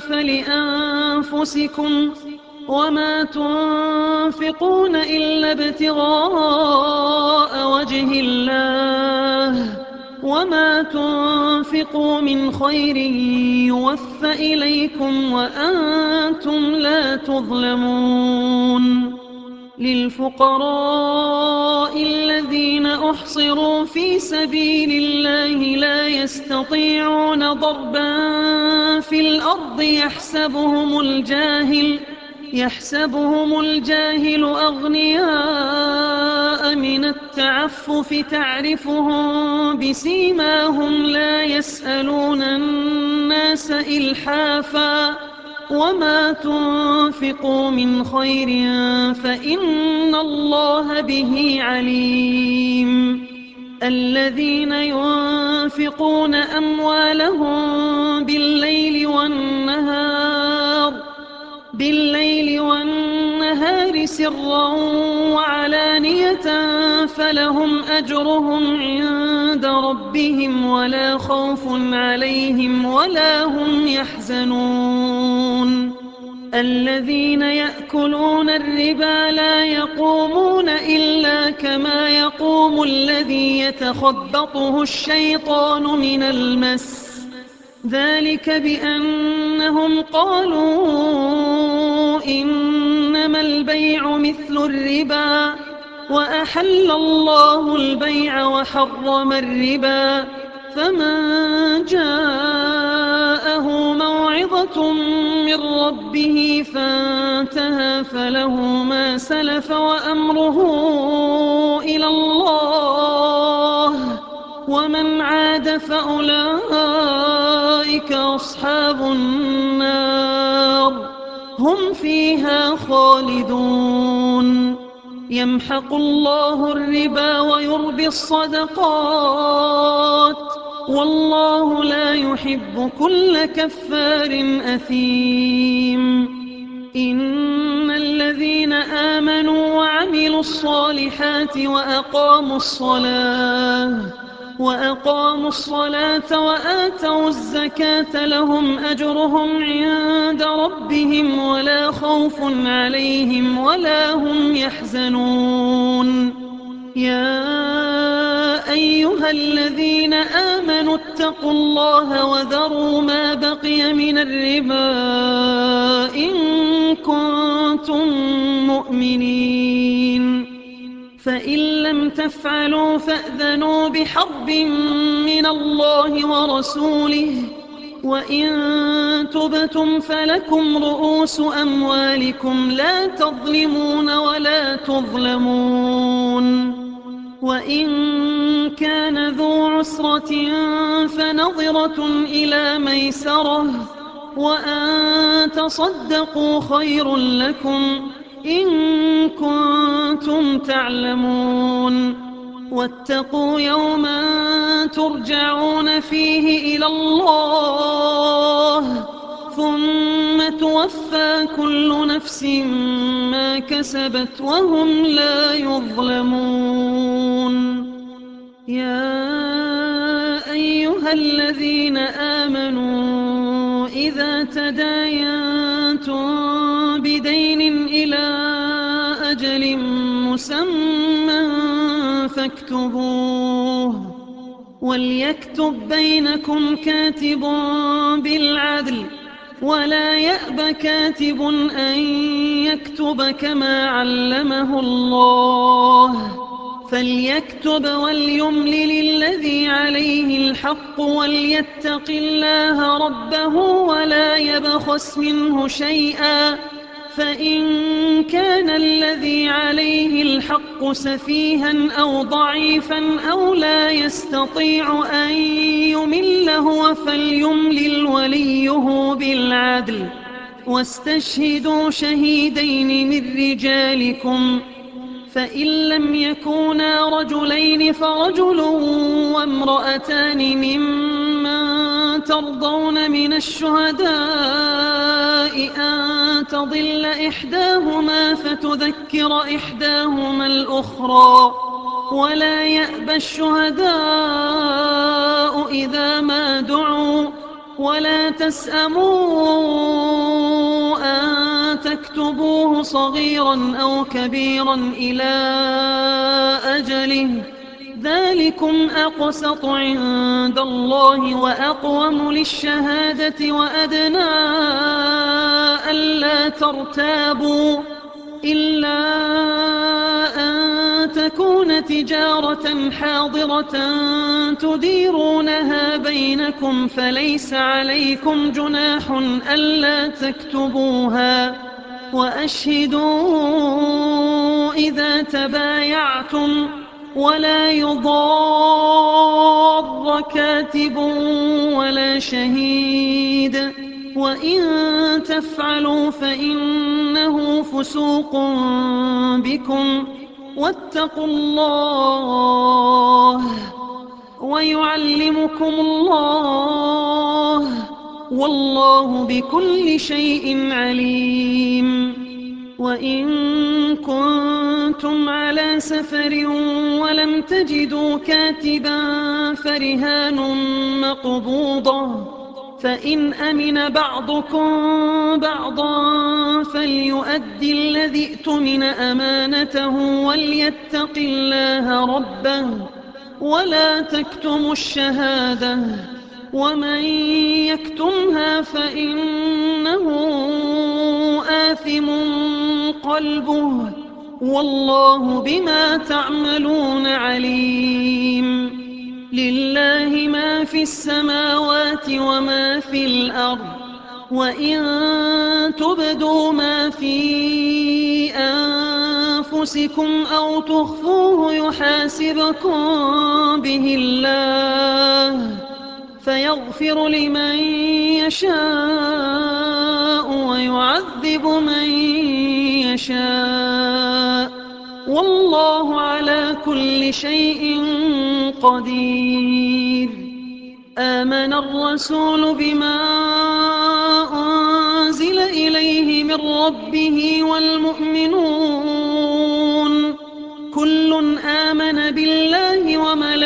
فلأنفسكم وما تنفقون إلا ابتغاء وجه الله وما تنفقوا من خير يوفى إليكم وأنتم لا تظلمون للفقراء الذين أحصروا في سبيل الله لا يستطيعون ضربا في الأرض يحسبهم الجاهل أغنياء من التعفف تعرفهم بسيماهم لا يسألون الناس إلحافا وما تنفقوا من خير فإن الله به عليم الذين ينفقون أموالهم بالليل والنهار سرا وعلانية فلهم أجرهم عند ربهم ولا خوف عليهم ولا هم يحزنون الذين يأكلون الربا لا يقومون إلا كما يقوم الذي يتخبطه الشيطان من المس ذلك بأنهم قالوا إنما البيع مثل الربا وأحل الله البيع وحرم الربا فمن جاءه موعظة من ربه فانتهى فله ما سلف وأمره إلى الله ومن عاد فأولئك أصحاب النار هم فيها خالدون يمحق الله الربا ويربي الصدقات والله لا يحب كل كفار أثيم إن الذين آمنوا وعملوا الصالحات وأقاموا الصلاة وآتوا الزكاة لهم أجرهم عند ربهم ولا خوف عليهم ولا هم يحزنون يا أيها الذين آمنوا اتقوا الله وذروا ما بقي من الربا إن كنتم مؤمنين فإن لم تفعلوا فأذنوا بحرب من الله ورسوله وإن تبتم فلكم رؤوس أموالكم لا تظلمون ولا تظلمون وإن كان ذو عسرة فنظرة إلى ميسرة وأن تصدقوا خير لكم إن كنتم تعلمون واتقوا يوما ترجعون فيه إلى الله ثم توفى كل نفس ما كسبت وهم لا يظلمون يا أيها الذين آمنوا إذا تداينتم بدين إلى أجل مسمى فاكتبوه وليكتب بينكم كاتب بالعدل ولا يأب كاتب أن يكتب كما علمه الله فليكتب وليملل الذي عليه الحق وليتق الله ربه ولا يبخس منه شيئا فإن كان الذي عليه الحق سفيها أو ضعيفا أو لا يستطيع أن يمل هو فليملل وليه بالعدل واستشهدوا شهيدين من رجالكم فإن لم يكونا رجلين فرجل وامرأتان ممن ترضون من الشهداء أن تضل إحداهما فتذكر إحداهما الأخرى ولا يأبى الشهداء إذا ما دعوا ولا تسأموا أن تكتبوه صغيرا أو كبيرا إلى أجله ذلكم أقسط عند الله وأقوم للشهادة وأدنى ألا ترتابوا إلا أن تكون تجارة حاضرة تديرونها بينكم فليس عليكم جناح ألا تكتبوها وأشهدوا إذا تبايعتم ولا يضار كاتب ولا شهيد وإن تفعلوا فإنه فسوق بكم واتقوا الله ويعلمكم الله والله بكل شيء عليم وإن كنتم على سفر ولم تجدوا كاتبا فرهان مقبوضة فإن أمن بعضكم بعضا فليؤدي الذي ائتمن أمانته وليتق الله ربه ولا تكتموا الشهادة ومن يكتمها فإنه آثم قلبه والله بما تعملون عليم لله ما في السماوات وما في الأرض وإن تبدوا ما في أنفسكم أو تخفوه يحاسبكم به الله فيغفر لمن يشاء ويعذب من يشاء والله على كل شيء قدير آمن الرسول بما أنزل إليه من ربه والمؤمنون كل آمن بالله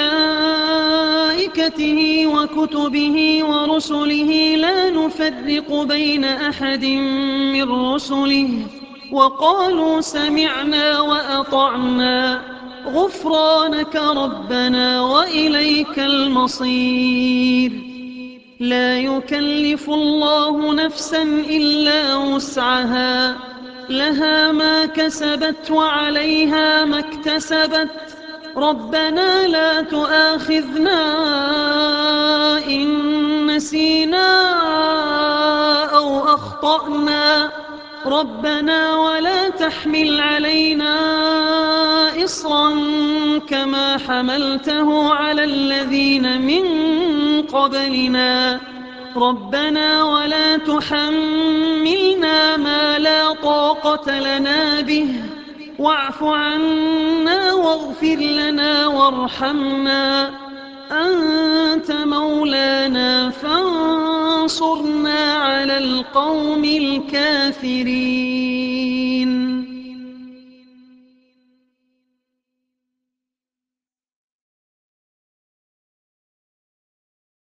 وملائكته وكتبه ورسله لا نفرق بين أحد من رسله وقالوا سمعنا وأطعنا غفرانك ربنا وإليك المصير لا يكلف الله نفسا إلا وسعها لها ما كسبت وعليها ما اكتسبت ربنا لا تؤاخذنا إن نسينا أو أخطأنا ربنا ولا تحمل علينا إصرا كما حملته على الذين من قبلنا ربنا ولا تحملنا ما لا طاقة لنا به واعف عنا واغفر لنا وارحمنا أنت مولانا فانصرنا على القوم الكافرين